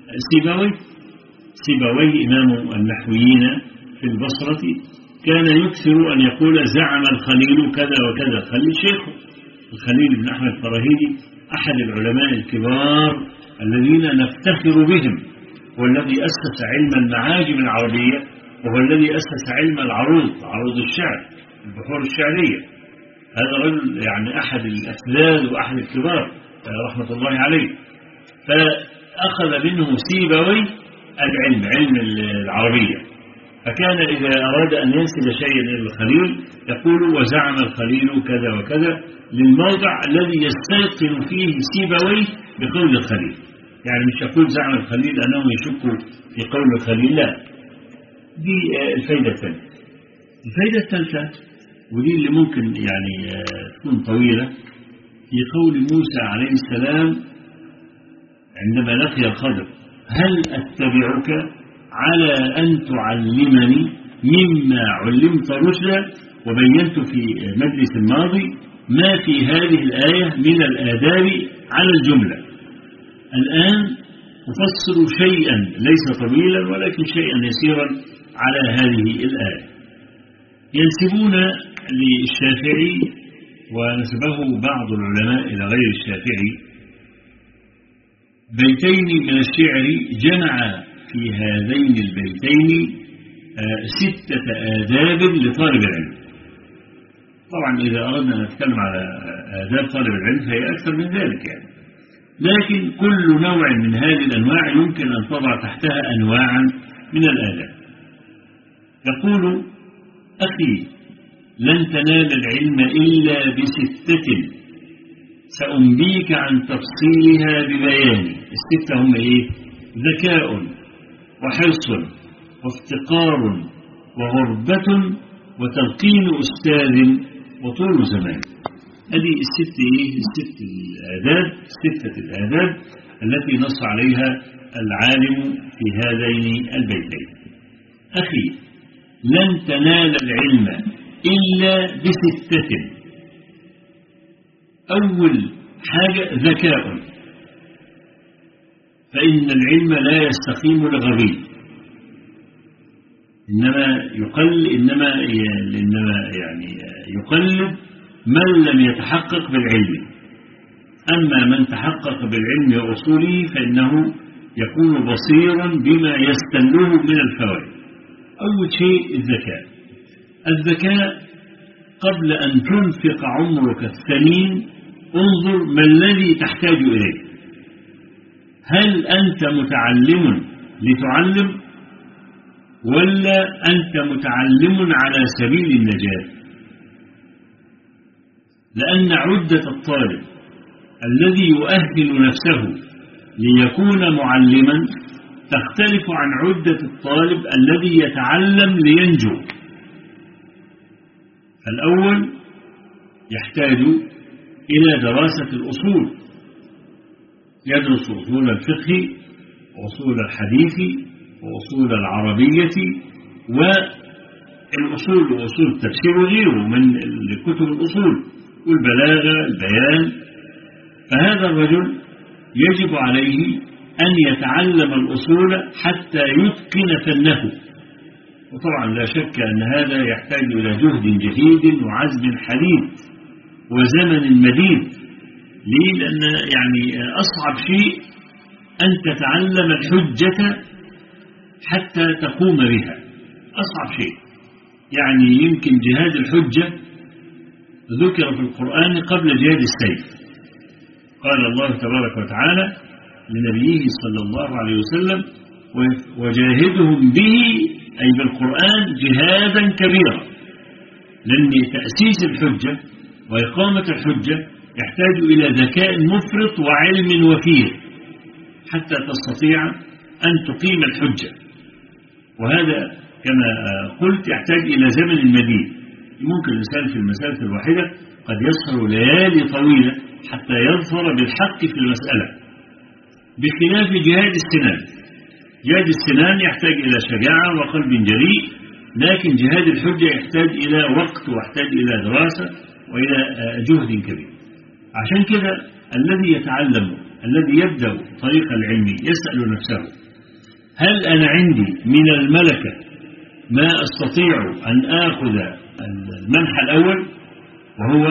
سيبويه إمام النحويين في البصرة كان يكثر أن يقول زعم الخليل كذا وكذا. الخليل شيخه الخليل بن أحمد الفراهيدي أحد العلماء الكبار الذين نفتخر بهم، والذي أسس علم المعاجم العربية، وهو الذي أسس علم عروض الشعر البحور الشعرية. هذا رجل يعني أحد الأفذاذ وأحد الكبار رحمة الله عليه. فأخذ منه سيبوي علم العربية، فكان إذا أراد أن ينسب شيئا إلى الخليل يقول وزعم الخليل كذا وكذا للموضع الذي يستيقن فيه سيبوي بقول الخليل. يعني مش يقول زعم الخليل أنه يشك في قول الخليل، لا. دي الفايدة الثانية. الفايدة الثالثة ودي اللي ممكن يعني تكون طويلة، في قول موسى عليه السلام عندما لقي الخضر هل أتبعك على أن تعلمني مما علمت رشدا. وبينت في مجلس الماضي ما في هذه الآية من الآداب على الجملة. الآن أفسر شيئا ليس طويلا ولكن شيئا يسيرا على هذه الآية. ينسبون للشافعي ونسبه بعض العلماء إلى غير الشافعي، بيتين من الشعر جمع في هذين البيتين 6 آداب لطالب العلم. طبعا إذا أردنا أن نتكلم على آداب طالب العلم فهي أكثر من ذلك يعني. لكن كل نوع من هذه الأنواع يمكن أن تضع تحتها أنواعا من الآداب. يقول: أخي لن تنال العلم إلا ب6 سأنبيك عن تفصيلها ببيان. ال6 هم إيه؟ ذكاء وحرص وافتقار وغربة وتلقين أستاذ وطول زمان. هذه ال6 الآداب، 6 الآداب التي نص عليها العالم في هذين البيتين. أخي لن تنال العلم إلا ب6. أول حاجة ذكاء، فإن العلم لا يستقيم لغبي، إنما يقلد من لم يتحقق بالعلم. أما من تحقق بالعلم وأصوله فإنه يكون بصيرا بما يستنه من الفوائد. أول شيء الذكاء قبل أن تنفق عمرك الثمين انظر ما الذي تحتاج إليه. هل أنت متعلم لتعلم ولا أنت متعلم على سبيل النجاة؟ لأن عدة الطالب الذي يؤهل نفسه ليكون معلما تختلف عن عدة الطالب الذي يتعلم لينجو. الأول يحتاج إلى دراسة الأصول، يدرس أصول الفقه وأصول الحديث وأصول العربية والأصول وأصول التفسير وغيره من كتب الأصول والبلاغة البيان. فهذا الرجل يجب عليه أن يتعلم الأصول حتى يتقن فنه. وطبعا لا شك أن هذا يحتاج إلى جهد جهيد وعزم حديد وزمن مديد. ليه؟ لأن يعني أصعب شيء أن تتعلم الحجة حتى تقوم بها، أصعب شيء. يعني يمكن جهاد الحجة ذكر في القرآن قبل جهاد السيف. قال الله تبارك وتعالى لنبيه صلى الله عليه وسلم: وجاهدهم به، أي بالقرآن، جهادا كبيرا. لأن تأسيس الحجة وإقامة الحجة يحتاج إلى ذكاء مفرط وعلم وفير حتى تستطيع أن تقيم الحجة. وهذا كما قلت يحتاج إلى زمن مديد. ممكن الإنسان في المسألة الواحدة قد يسهر ليالي طويلة حتى يظفر بالحق في المسألة، بخلاف جهاد السنان. جهاد السنان يحتاج إلى شجاعة وقلب جريء، لكن جهاد الحجة يحتاج إلى وقت ويحتاج إلى دراسة وإلى جهد كبير. عشان كده الذي يتعلم، الذي يبدأ طريق العلم يسأل نفسه: هل أنا عندي من الملكة ما أستطيع أن آخذ المنح الأول، وهو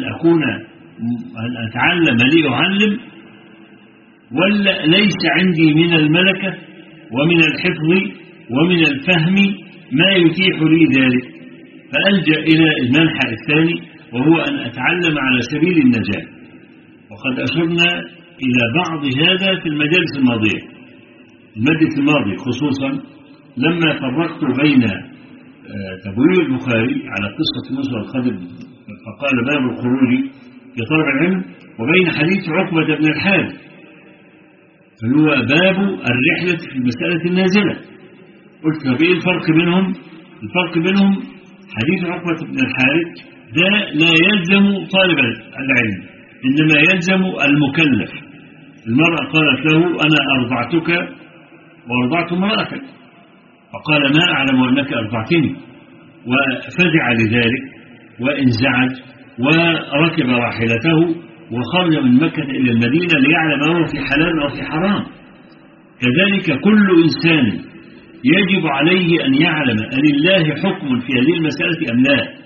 أن أتعلم لأعلم، ولا ليس عندي من الملكة ومن الحفظ ومن الفهم ما يتيح لي ذلك، فألجأ إلى المنح الثاني وهو أن أتعلم على سبيل النجاة. وقد أشرنا إلى بعض هذا في المجالس الماضية، المجلس الماضي خصوصا لما فرقت بين تبويب البخاري على قصة موسى والخضر فقال باب الخروج في طلب العلم، وبين حديث عقبة بن الحارث فهو باب الرحلة في المسألة النازلة. قلت طب إيه الفرق بينهم؟ الفرق بينهم حديث عقبة بن الحارث ده لا يلزم طالب العلم، إنما يلزم المكلف. المرأة قالت له: أنا أرضعتك وأرضعت امرأتك، فقال: ما أعلم أنك أرضعتني، وفزع لذلك وانزعج وركب راحلته وخرج من مكة إلى المدينة ليعلم هو في حلال أو في حرام. كذلك كل إنسان يجب عليه أن يعلم أن لله حكم في هذه المسألة أم لا.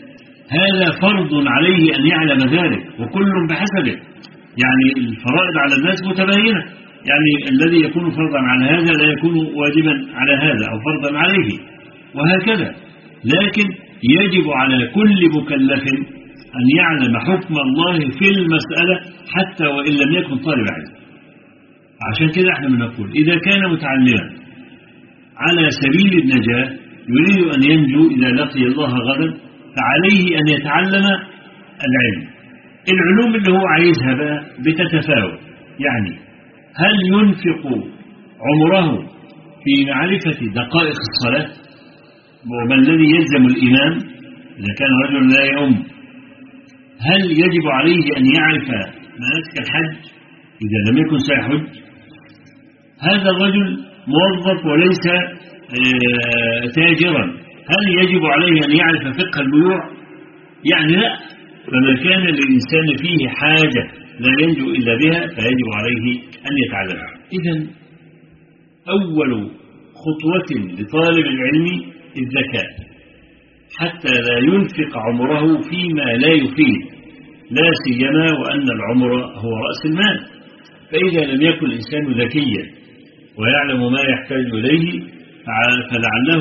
هذا فرض عليه أن يعلم ذلك، وكل بحسبه. يعني الفرائض على الناس متباينة، يعني الذي يكون فرضا على هذا لا يكون واجبا على هذا أو فرضا عليه، وهكذا. لكن يجب على كل مكلف أن يعلم حكم الله في المسألة حتى وإن لم يكن طالب علم. عشان كده احنا بنقول إذا كان متعلما على سبيل النجاة يريد أن ينجو إذا لقي الله غدا، فعليه أن يتعلم العلم. العلوم اللي هو عايزها بقى بتتفاوت، يعني هل ينفق عمره في معرفة دقائق الصلاة وما الذي يلزم الإمام إذا كان رجل لا يؤم؟ هل يجب عليه أن يعرف مناسك الحج إذا لم يكن سيحج؟ هذا الرجل موظف وليس تاجرا، هل يجب عليه أن يعرف فقه البيوع؟ يعني لا. فما كان للإنسان فيه حاجة لا ينجو إلا بها فيجب عليه أن يتعلمها. إذن أول خطوة لطالب العلم الذكاء حتى لا ينفق عمره فيما لا يفيد، لا سيما وأن العمر هو رأس المال. فإذا لم يكن الإنسان ذكيا ويعلم ما يحتاج إليه فلعله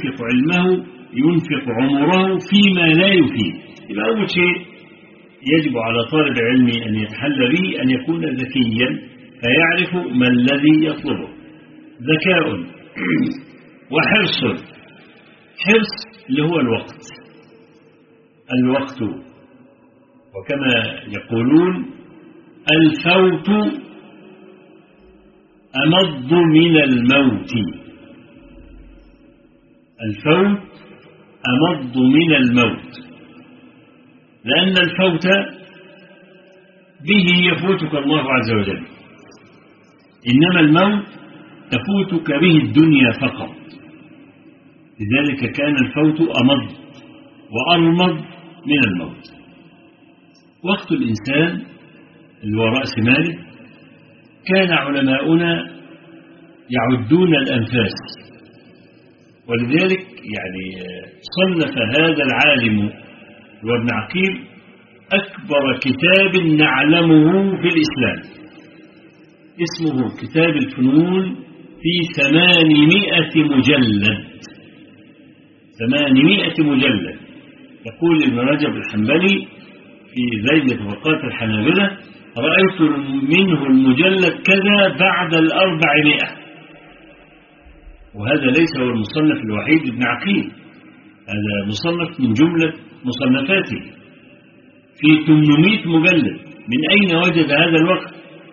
ينفق عمره فيما لا يفيد. يبقى أول شيء يجب على طالب العلم أن يتحلى به أن يكون ذكيا فيعرف ما الذي يطلبه. ذكاء وحرص. حرص اللي هو الوقت. وكما يقولون الفوت أمض من الموت. الفوت أمض من الموت، لأن الفوت به يفوتك الله عز وجل، إنما الموت تفوتك به الدنيا فقط. لذلك كان الفوت أمض وأرمض من الموت. وقت الإنسان اللي هو رأس ماله كان علماؤنا يعدون الأنفاس، ولذلك يعني صنف هذا العالم وابن عقيل أكبر كتاب نعلمه في الإسلام، اسمه كتاب الفنون، في 800 مجلد. 800 مجلد. يقول ابن رجب الحنبلي في زيد طبقات الحنابلة رأيت منه المجلد كذا بعد 400. وهذا ليس هو المصنف الوحيد ابن عقيل، هذا مصنف من جملة مصنفاته في 800 مجلد. من أين وجد هذا الوقت؟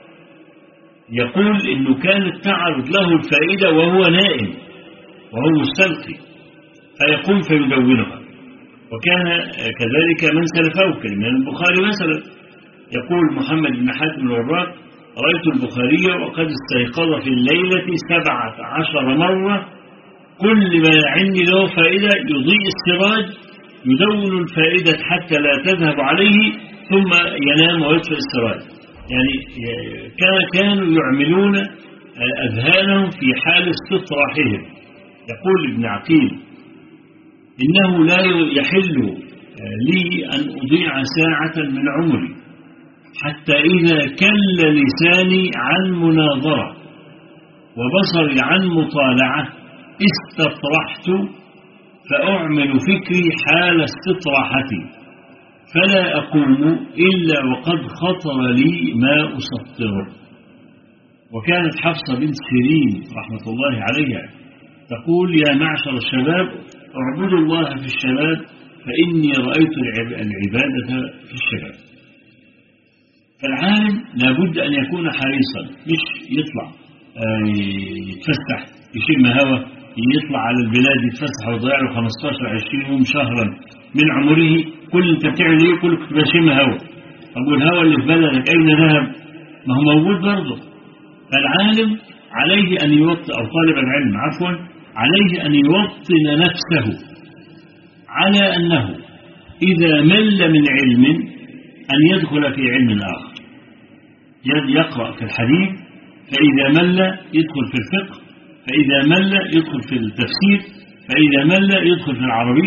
يقول إنه كانت تعرض له الفائدة وهو نائم وهو مستلقي فيقوم فيدونها. وكان كذلك من سلفه كالإمام البخاري مثلا. يقول محمد بن حاتم الوراق رأيت البخاري وقد استيقظ في الليلة 17 مرة، كل ما يعني له فائدة يضيء السراج يدون الفائدة حتى لا تذهب عليه ثم ينام ويطفئ السراج. يعني كانوا يعملون أذهانهم في حال استطراحهم. يقول ابن عقيل إنه لا يحل لي أن أضيع ساعة من عمري حتى إذا كل لساني عن مناظرة وبصري عن مطالعة استطرحت فأعمل فكري حال استطراحتي فلا أقوم إلا وقد خطر لي ما أسطره. وكانت حفصة بنت سيرين رحمة الله عليها تقول يا معشر الشباب اعبدوا الله في الشباب فإني رأيت العبادة في الشباب. فالعالم لابد أن يكون حريصا، مش يطلع يتفسح يشم هوا، يطلع على البلاد يتفسح ويضيع له 15-20 يوم شهرا من عمره. كل انت بتعمل ايه؟ كل كنت بشم هوا. طب والهوا اللي في بلدك اين ذهب؟ ما هو موجود برضه. فالعالم عليه ان يوطن، او طالب العلم عفوا، عليه ان يوطن نفسه على انه اذا مل من علم ان يدخل في علم اخر. يقرأ في الحديث فاذا مل يدخل في الفقه، فاذا مل يدخل في التفسير، فاذا مل يدخل في العربية،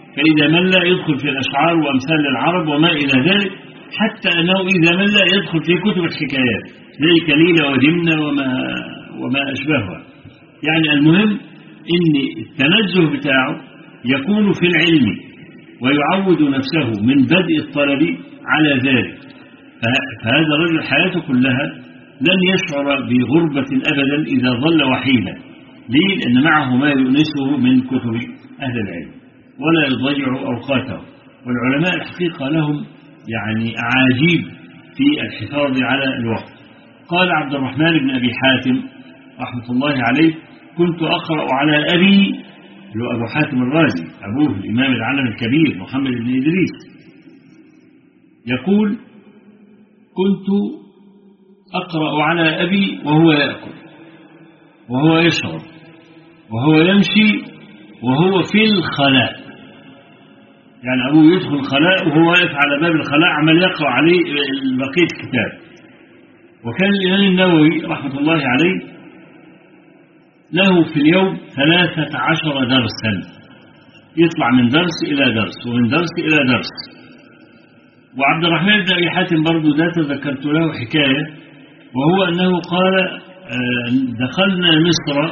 فإذا مل يدخل في الأشعار وأمثال العرب وما إلى ذلك، حتى أنه إذا مل يدخل في كتب الحكايات زي كليلة ودمنة وما أشبهها. يعني المهم إن التنزه بتاعه يكون في العلم ويعود نفسه من بدء الطلب على ذلك. فهذا الرجل حياته كلها لن يشعر بغربة أبدا إذا ظل وحيدا. ليه؟ لأن معه ما يؤنسه من كتب أهل العلم ولا يضيع أوقاته. والعلماء الحقيقة لهم يعني أعاجيب في الحفاظ على الوقت. قال عبد الرحمن بن أبي حاتم رحمة الله عليه: كنت أقرأ على أبي اللي أبو حاتم الرازي أبوه الإمام العالم الكبير محمد بن إدريس، يقول: كنت أقرأ على أبي وهو يأكل وهو يشرب وهو يمشي وهو في الخلاء. يعني أبوه يدخل الخلاء وهو واقف على باب الخلاء عمل يقرأ عليه بقية الكتاب. وكان الإمام النووي رحمة الله عليه له في اليوم 13 درسا، يطلع من درس إلى درس ومن درس إلى درس. وعبد الرحمن بن أبي حاتم برضو ده تذكرت له حكاية، وهو أنه قال: دخلنا مصر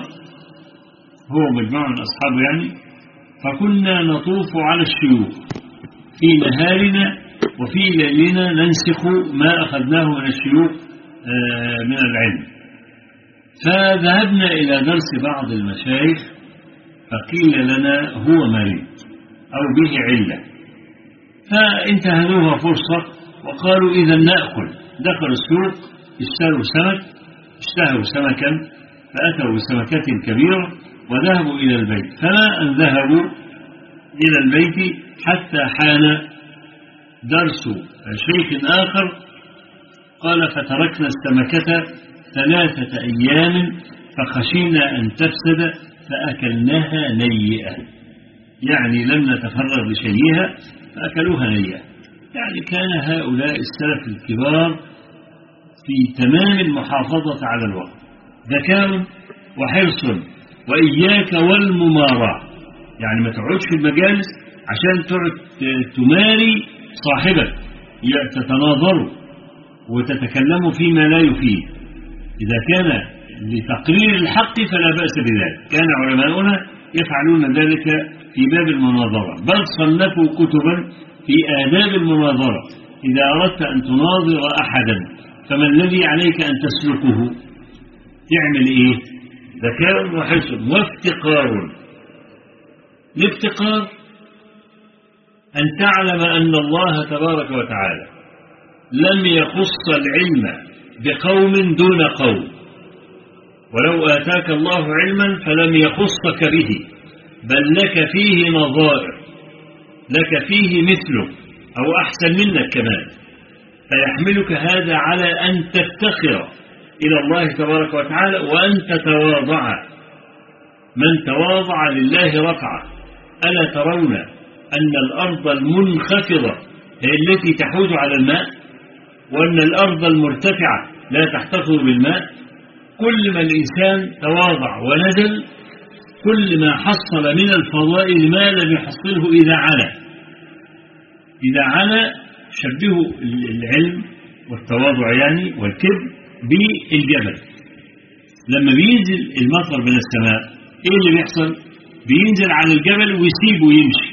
هو مجموعة من أصحابه يعني، فكنا نطوف على الشيوخ في نهارنا وفي ليلنا ننسخ ما أخذناه من الشيوخ من العلم. فذهبنا إلى درس بعض المشايخ فقيل لنا هو مريض أو به علة، فانتهزوها فرصة وقالوا: إذا نأكل. دخلوا السوق اشتهوا سمكا فأتوا بسمكة كبيرة وذهبوا إلى البيت. فما أن ذهبوا إلى البيت حتى حان درس شيخ آخر، قال: فتركنا السمكة 3 أيام فخشينا أن تفسد فأكلناها نيئة. يعني لم نتفرغ لشيئها فأكلوها نيئة. يعني كان هؤلاء السلف الكبار في تمام المحافظة على الوقت، ذكاء وحرص، وإياك والمماراة. يعني ما تقعدش في المجالس عشان تقعد تماري صاحبك، تتناظروا وتتكلموا فيما لا يفيد. إذا كان لتقرير الحق فلا بأس بذلك، كان علماؤنا يفعلون ذلك في باب المناظرة، بل صنفوا كتبا في آداب المناظرة. إذا أردت أن تناظر أحدا فما الذي عليك أن تسلكه؟ تعمل إيه؟ ذكاء وحرص وافتقار. الافتقار أن تعلم أن الله تبارك وتعالى لم يخص العلم بقوم دون قوم، ولو آتاك الله علما فلم يخصك به، بل لك فيه نظائر، لك فيه مثله أو أحسن منك كمان. فيحملك هذا على أن تفتخر إلى الله تبارك وتعالى وأن تتواضع. من تواضع لله رفعه. ألا ترون أن الأرض المنخفضة هي التي تحوز على الماء، وأن الأرض المرتفعة لا تحتفظ بالماء؟ كل ما الإنسان تواضع ونزل كل ما حصل من الفضائل ما لم يحصله إذا علا. إذا علا شبهوا العلم والتواضع يعني والكبر بالجبل. لما بينزل المطر من السماء إيه اللي بيحصل؟ بينزل على الجبل ويسيبه يمشي.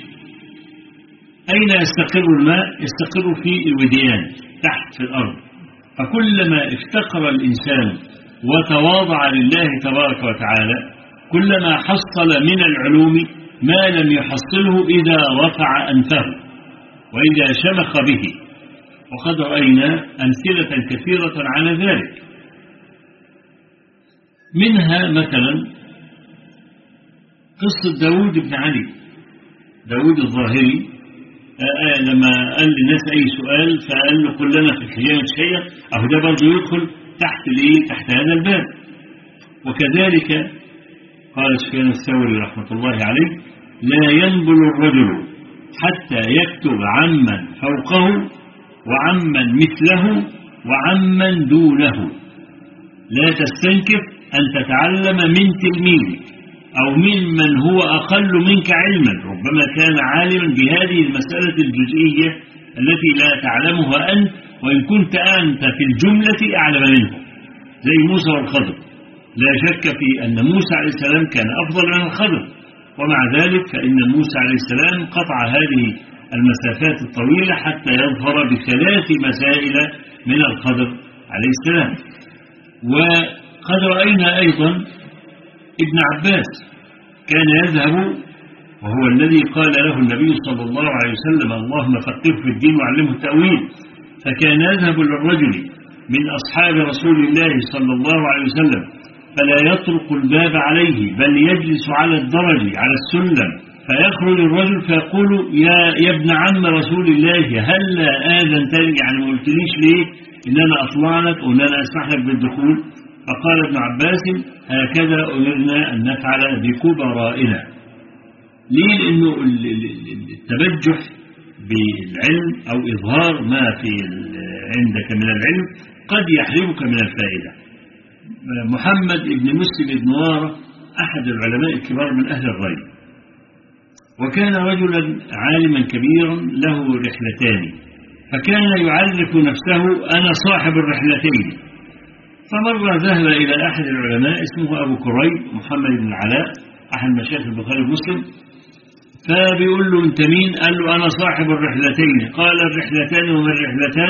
أين يستقر الماء؟ يستقر في الوديان تحت في الأرض. فكلما افتقر الإنسان وتواضع لله تبارك وتعالى كلما حصل من العلوم ما لم يحصله إذا رفع أنفه وإذا شمخ به. وقد رأينا أمثلة كثيرة على ذلك، منها مثلا قصة داود بن علي، داود الظاهري، لما قال للناس أي سؤال فقال له: قل لنا في الحجامة شيئا. أهو ده برضه يدخل تحت هذا الباب. وكذلك قال سفيان الثوري رحمة الله عليه: لا ينبل الرجل حتى يكتب عمن فوقه وعمن مثله وعمن دونه. لا تستنكف أن تتعلم من تلميذك أو ممن هو أقل منك علما، ربما كان عالما بهذه المسألة الجزئية التي لا تعلمها أنت، وإن كنت أنت في الجملة أعلم منه، زي موسى والخضر. لا شك في أن موسى عليه السلام كان أفضل من الخضر، ومع ذلك فإن موسى عليه السلام قطع هذه المسافات الطويلة حتى يظهر ب3 مسائل من الخضر عليه السلام. وقد رأينا أيضا ابن عباس كان يذهب، وهو الذي قال له النبي صلى الله عليه وسلم اللهم فقهه في الدين وعلمه التأويل، فكان يذهب للرجل من أصحاب رسول الله صلى الله عليه وسلم فلا يطرق الباب عليه، بل يجلس على الدرج على السلم، فيخرج الرجل فيقول يا ابن عم رسول الله هلا آذنتني، يعني ما قلتليش ليه إن أنا أطلع لك وإن أنا أسمح لك بالدخول؟ فقال ابن عباس هكذا أمرنا أن نفعل بكبرائنا. ليه؟ لأنه التبجح بالعلم أو إظهار ما في عندك من العلم قد يحرمك من الفائدة. محمد بن مسلم بن وارة أحد العلماء الكبار من أهل الري، وكان رجلا عالما كبيرا له رحلتان، فكان يعرف نفسه أنا صاحب الرحلتين. فمرة ذهب إلى أحد العلماء اسمه أبو كريب محمد بن العلاء أحد مشايخ البخاري ومسلم، فبيقول له أنت مين؟ قال له أنا صاحب الرحلتين. قال الرحلتان وما الرحلتان؟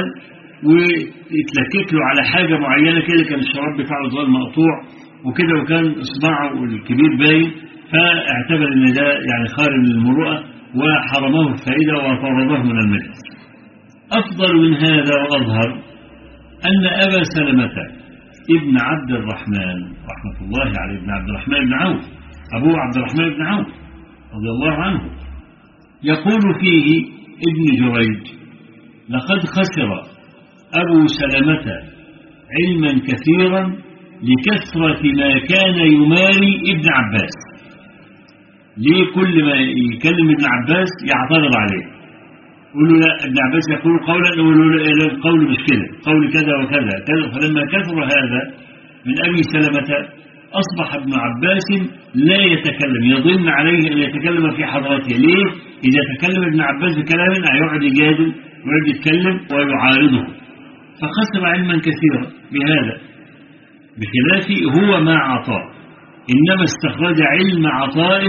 ويتلكك له على حاجة معينة كده، كان الشراب بتاعه ظل مقطوع وكده، وكان إصبعه الكبير باين، فاعتبر أن ده يعني خارج للمروءة وحرمه الفائدة وطرده من المجلس. أفضل من هذا وأظهر أن أبا سلمة ابن عبد الرحمن رحمة الله عليه، ابن عبد الرحمن بن عوف، أبوه عبد الرحمن بن عوف رضي الله عنه، يقول فيه ابن جريج لقد خسر أبو سلمة علما كثيرا لكثرة ما كان يماري ابن عباس. ليه كل ما يكلم ابن عباس يعترض عليه، يقول له لا ابن عباس يقول قولا، يقول له لا القول مش كده، قول كذا وكذا كذا. فلما كثر هذا من أبي سلمة أصبح ابن عباس لا يتكلم، يظن عليه أن يتكلم في حضرته. ليه؟ إذا تكلم ابن عباس بكلام هيقعد يجادل ويقعد يتكلم ويعارضه، فخسر علما كثيرا بهذا. بخلاف هو ما عطاء، إنما استخرج علم عطاء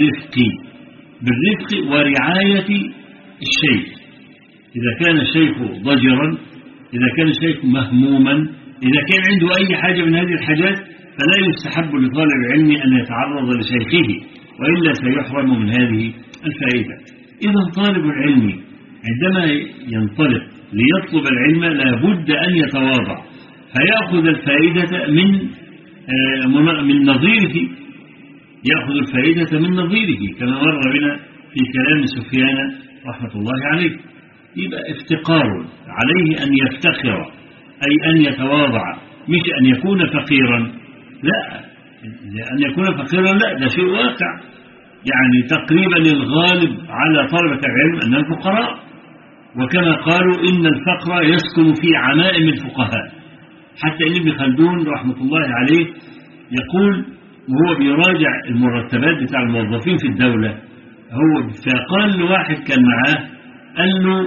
بالرفق ورعاية الشيخ. إذا كان الشيخ ضجرا، إذا كان الشيخ مهموما، إذا كان عنده أي حاجة من هذه الحاجات، فلا يستحب لطالب العلم أن يتعرض لشيخه، وإلا سيحرم من هذه الفائدة. إذا طالب العلم عندما ينطلق ليطلب العلم لابد أن يتواضع، فيأخذ الفائدة من نظيره، يأخذ الفائدة من نظيره، كما مر بنا في كلام سفيان رحمة الله عليه. يبقى افتقار عليه أن يفتخر، أي أن يتواضع، مش أن يكون فقيرا. لا، أن يكون فقيرا لا، ده شيء واقع. يعني تقريبا الغالب على طلبة العلم أنهم فقراء، وكما قالوا إن الفقر يسكن في عمائم الفقهاء. حتى ابن خلدون رحمة الله عليه يقول وهو بيراجع المرتبات بتاع الموظفين في الدولة، هو فقال لواحد كان معاه، قال له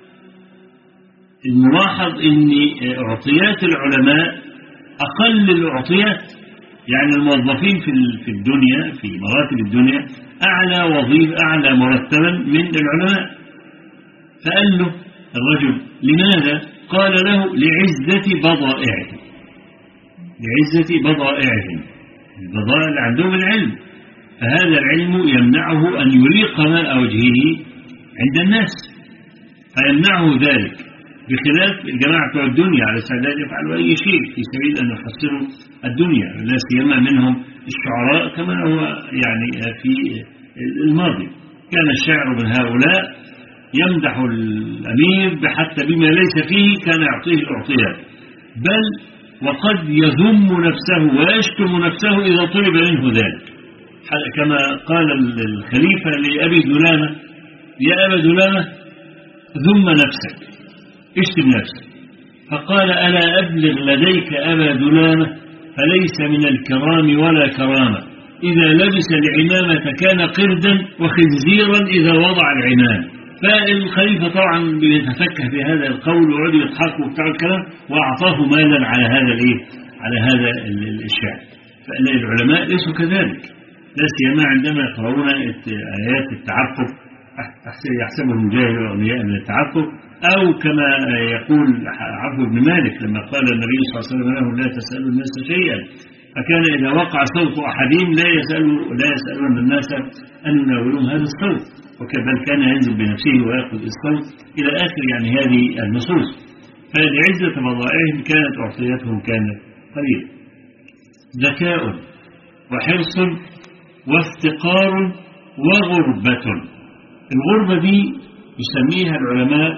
الملاحظ ان اعطيات العلماء اقل الاعطيات، يعني الموظفين في الدنيا في مراتب الدنيا اعلى وظيفة اعلى مرتبا من العلماء. فقال له الرجل لماذا؟ قال له لعزة بضائعهم، لعزة بضائعهم، البضائع اللي عندهم العلم، فهذا العلم يمنعه أن يريق ماء وجهه عند الناس، فيمنعه ذلك، بخلاف الجماعة بتوع الدنيا على استعداد يفعلوا أي شيء في سبيل أن يحصلوا الدنيا، لا سيما منهم الشعراء كما هو يعني في الماضي. كان الشاعر من هؤلاء يمدح الأمير حتى بما ليس فيه، كان يعطيه الأعطيات، بل وقد يذم نفسه ويشتم نفسه إذا طلب منه ذلك، كما قال الخليفة لأبي دلامة يا أبا دلامة ذم نفسك، اشتم نفسك. فقال ألا أبلغ لديك أبا دلامة فليس من الكرام ولا كرامة إذا لبس العمامة كان قردا وخنزيرا إذا وضع العمام. فالخليفة طبعا بيتفكه في هذا القول ويقعدوا يضحكوا وبتاع الكلام، وأعطاه مالا على هذا على هذا الشعر. فإن العلماء ليسوا كذلك، لا سيما عندما يقرؤون آيات التعفف يحسبهم جاهل أغنياء من التعفف، أو كما يقول عفو بن مالك لما قال النبي صلى الله عليه وسلم لهم لا تسألوا الناس شيئا، فكان إذا وقع صوت أحدهم لا يسألون الناس أن يناولون هذا الصوت، بل كان ينزل بنفسه ويأخذ الصوت إلى آخر يعني هذه النصوص. فلعزة بضائعهم كانت أعطيتهم كانت قليلة. ذكاء وحرص وافتقار وغربة. الغربة دي يسميها العلماء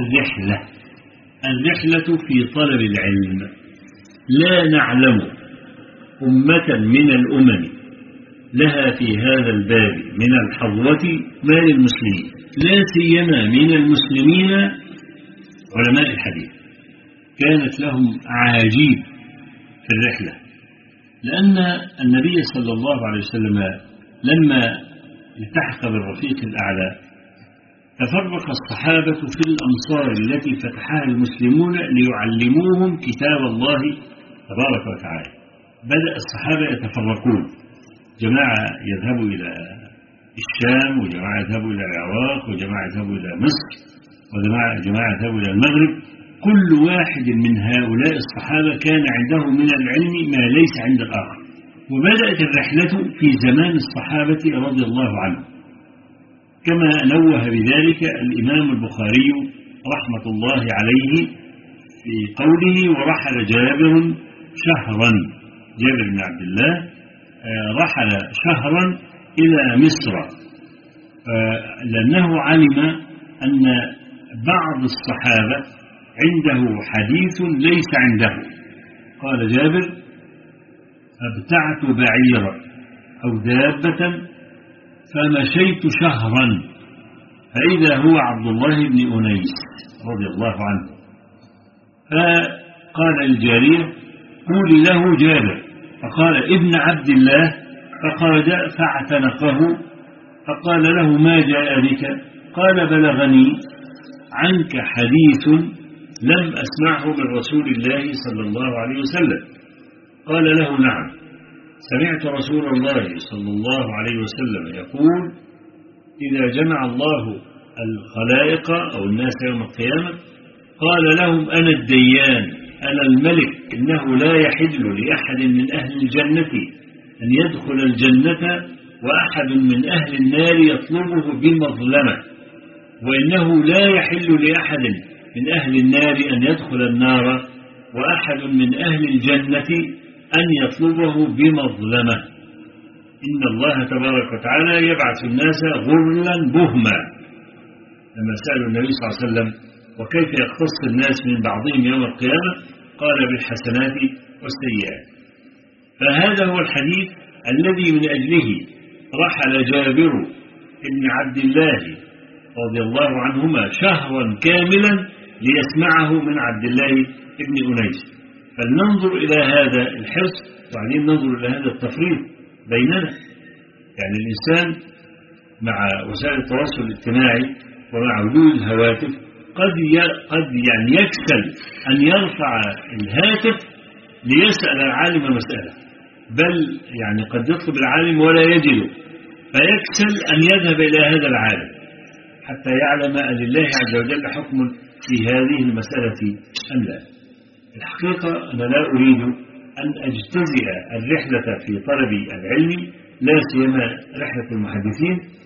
الرحلة في طلب العلم. لا نعلم أمة من الأمم لها في هذا الباب من الحظوة ما للمسلمين، لا سيما من المسلمين علماء الحديث. كانت لهم عجيب في الرحلة، لأن النبي صلى الله عليه وسلم لما التحق بالرفيق الأعلى تفرق الصحابة في الأمصار التي فتحها المسلمون ليعلموهم كتاب الله تبارك وتعالى. بدأ الصحابة يتفرقون، جماعة يذهبوا إلى الشام، وجماعة يذهبوا إلى العراق، وجماعة يذهبوا إلى مصر، وجماعة يذهبوا إلى المغرب. كل واحد من هؤلاء الصحابة كان عنده من العلم ما ليس عند الآخر. وبدأت الرحلة في زمان الصحابة رضي الله عنهم، كما نوه بذلك الإمام البخاري رحمة الله عليه في قوله ورحل جابر شهرا. جابر بن عبد الله رحل شهرا إلى مصر، لأنه علم أن بعض الصحابة عنده حديث ليس عنده. قال جابر ابتعت بعيرا أو دابة فمشيت شهرا فإذا هو عبد الله بن أنيس رضي الله عنه، فقال الجارية قولي له جابر، فقال ابن عبد الله، فخرج فاعتنقه فقال له ما جاء بك؟ قال بلغني عنك حديث لم أسمعه من رسول الله صلى الله عليه وسلم. قال له نعم، سمعت رسول الله صلى الله عليه وسلم يقول إذا جمع الله الخلائق أو الناس يوم القيامة قال لهم أنا الديان أنا الملك، إنه لا يحل لأحد من أهل الجنة أن يدخل الجنة وأحد من أهل النار يطلبه بمظلمة، وإنه لا يحل لأحد من أهل النار أن يدخل النار وأحد من أهل الجنة أن يطلبه بمظلمة. إن الله تبارك وتعالى يبعث الناس غرلا بهما. لما سألوا النبي صلى الله عليه وسلم وكيف يختص الناس من بعضهم يوم القيامة قال بالحسنات والسيئات. فهذا هو الحديث الذي من أجله رحل جابر بن عبد الله رضي الله عنهما شهرا كاملا ليسمعه من عبد الله بن أنيس. فلننظر إلى هذا الحرص وبعدين ننظر إلى هذا التفريط بيننا. يعني الإنسان مع وسائل التواصل الاجتماعي ومع وجود الهواتف قد يعني يكسل أن يرفع الهاتف ليسأل العالم مسألة، بل يعني قد يطلب العالم ولا يجده فيكسل أن يذهب إلى هذا العالم حتى يعلم أن لله عز وجل حكم في هذه المسألة أم لا. الحقيقة أنا لا أريد أن أجتزئ الرحلة في طلب العلم، لا سيما رحلة المحدثين،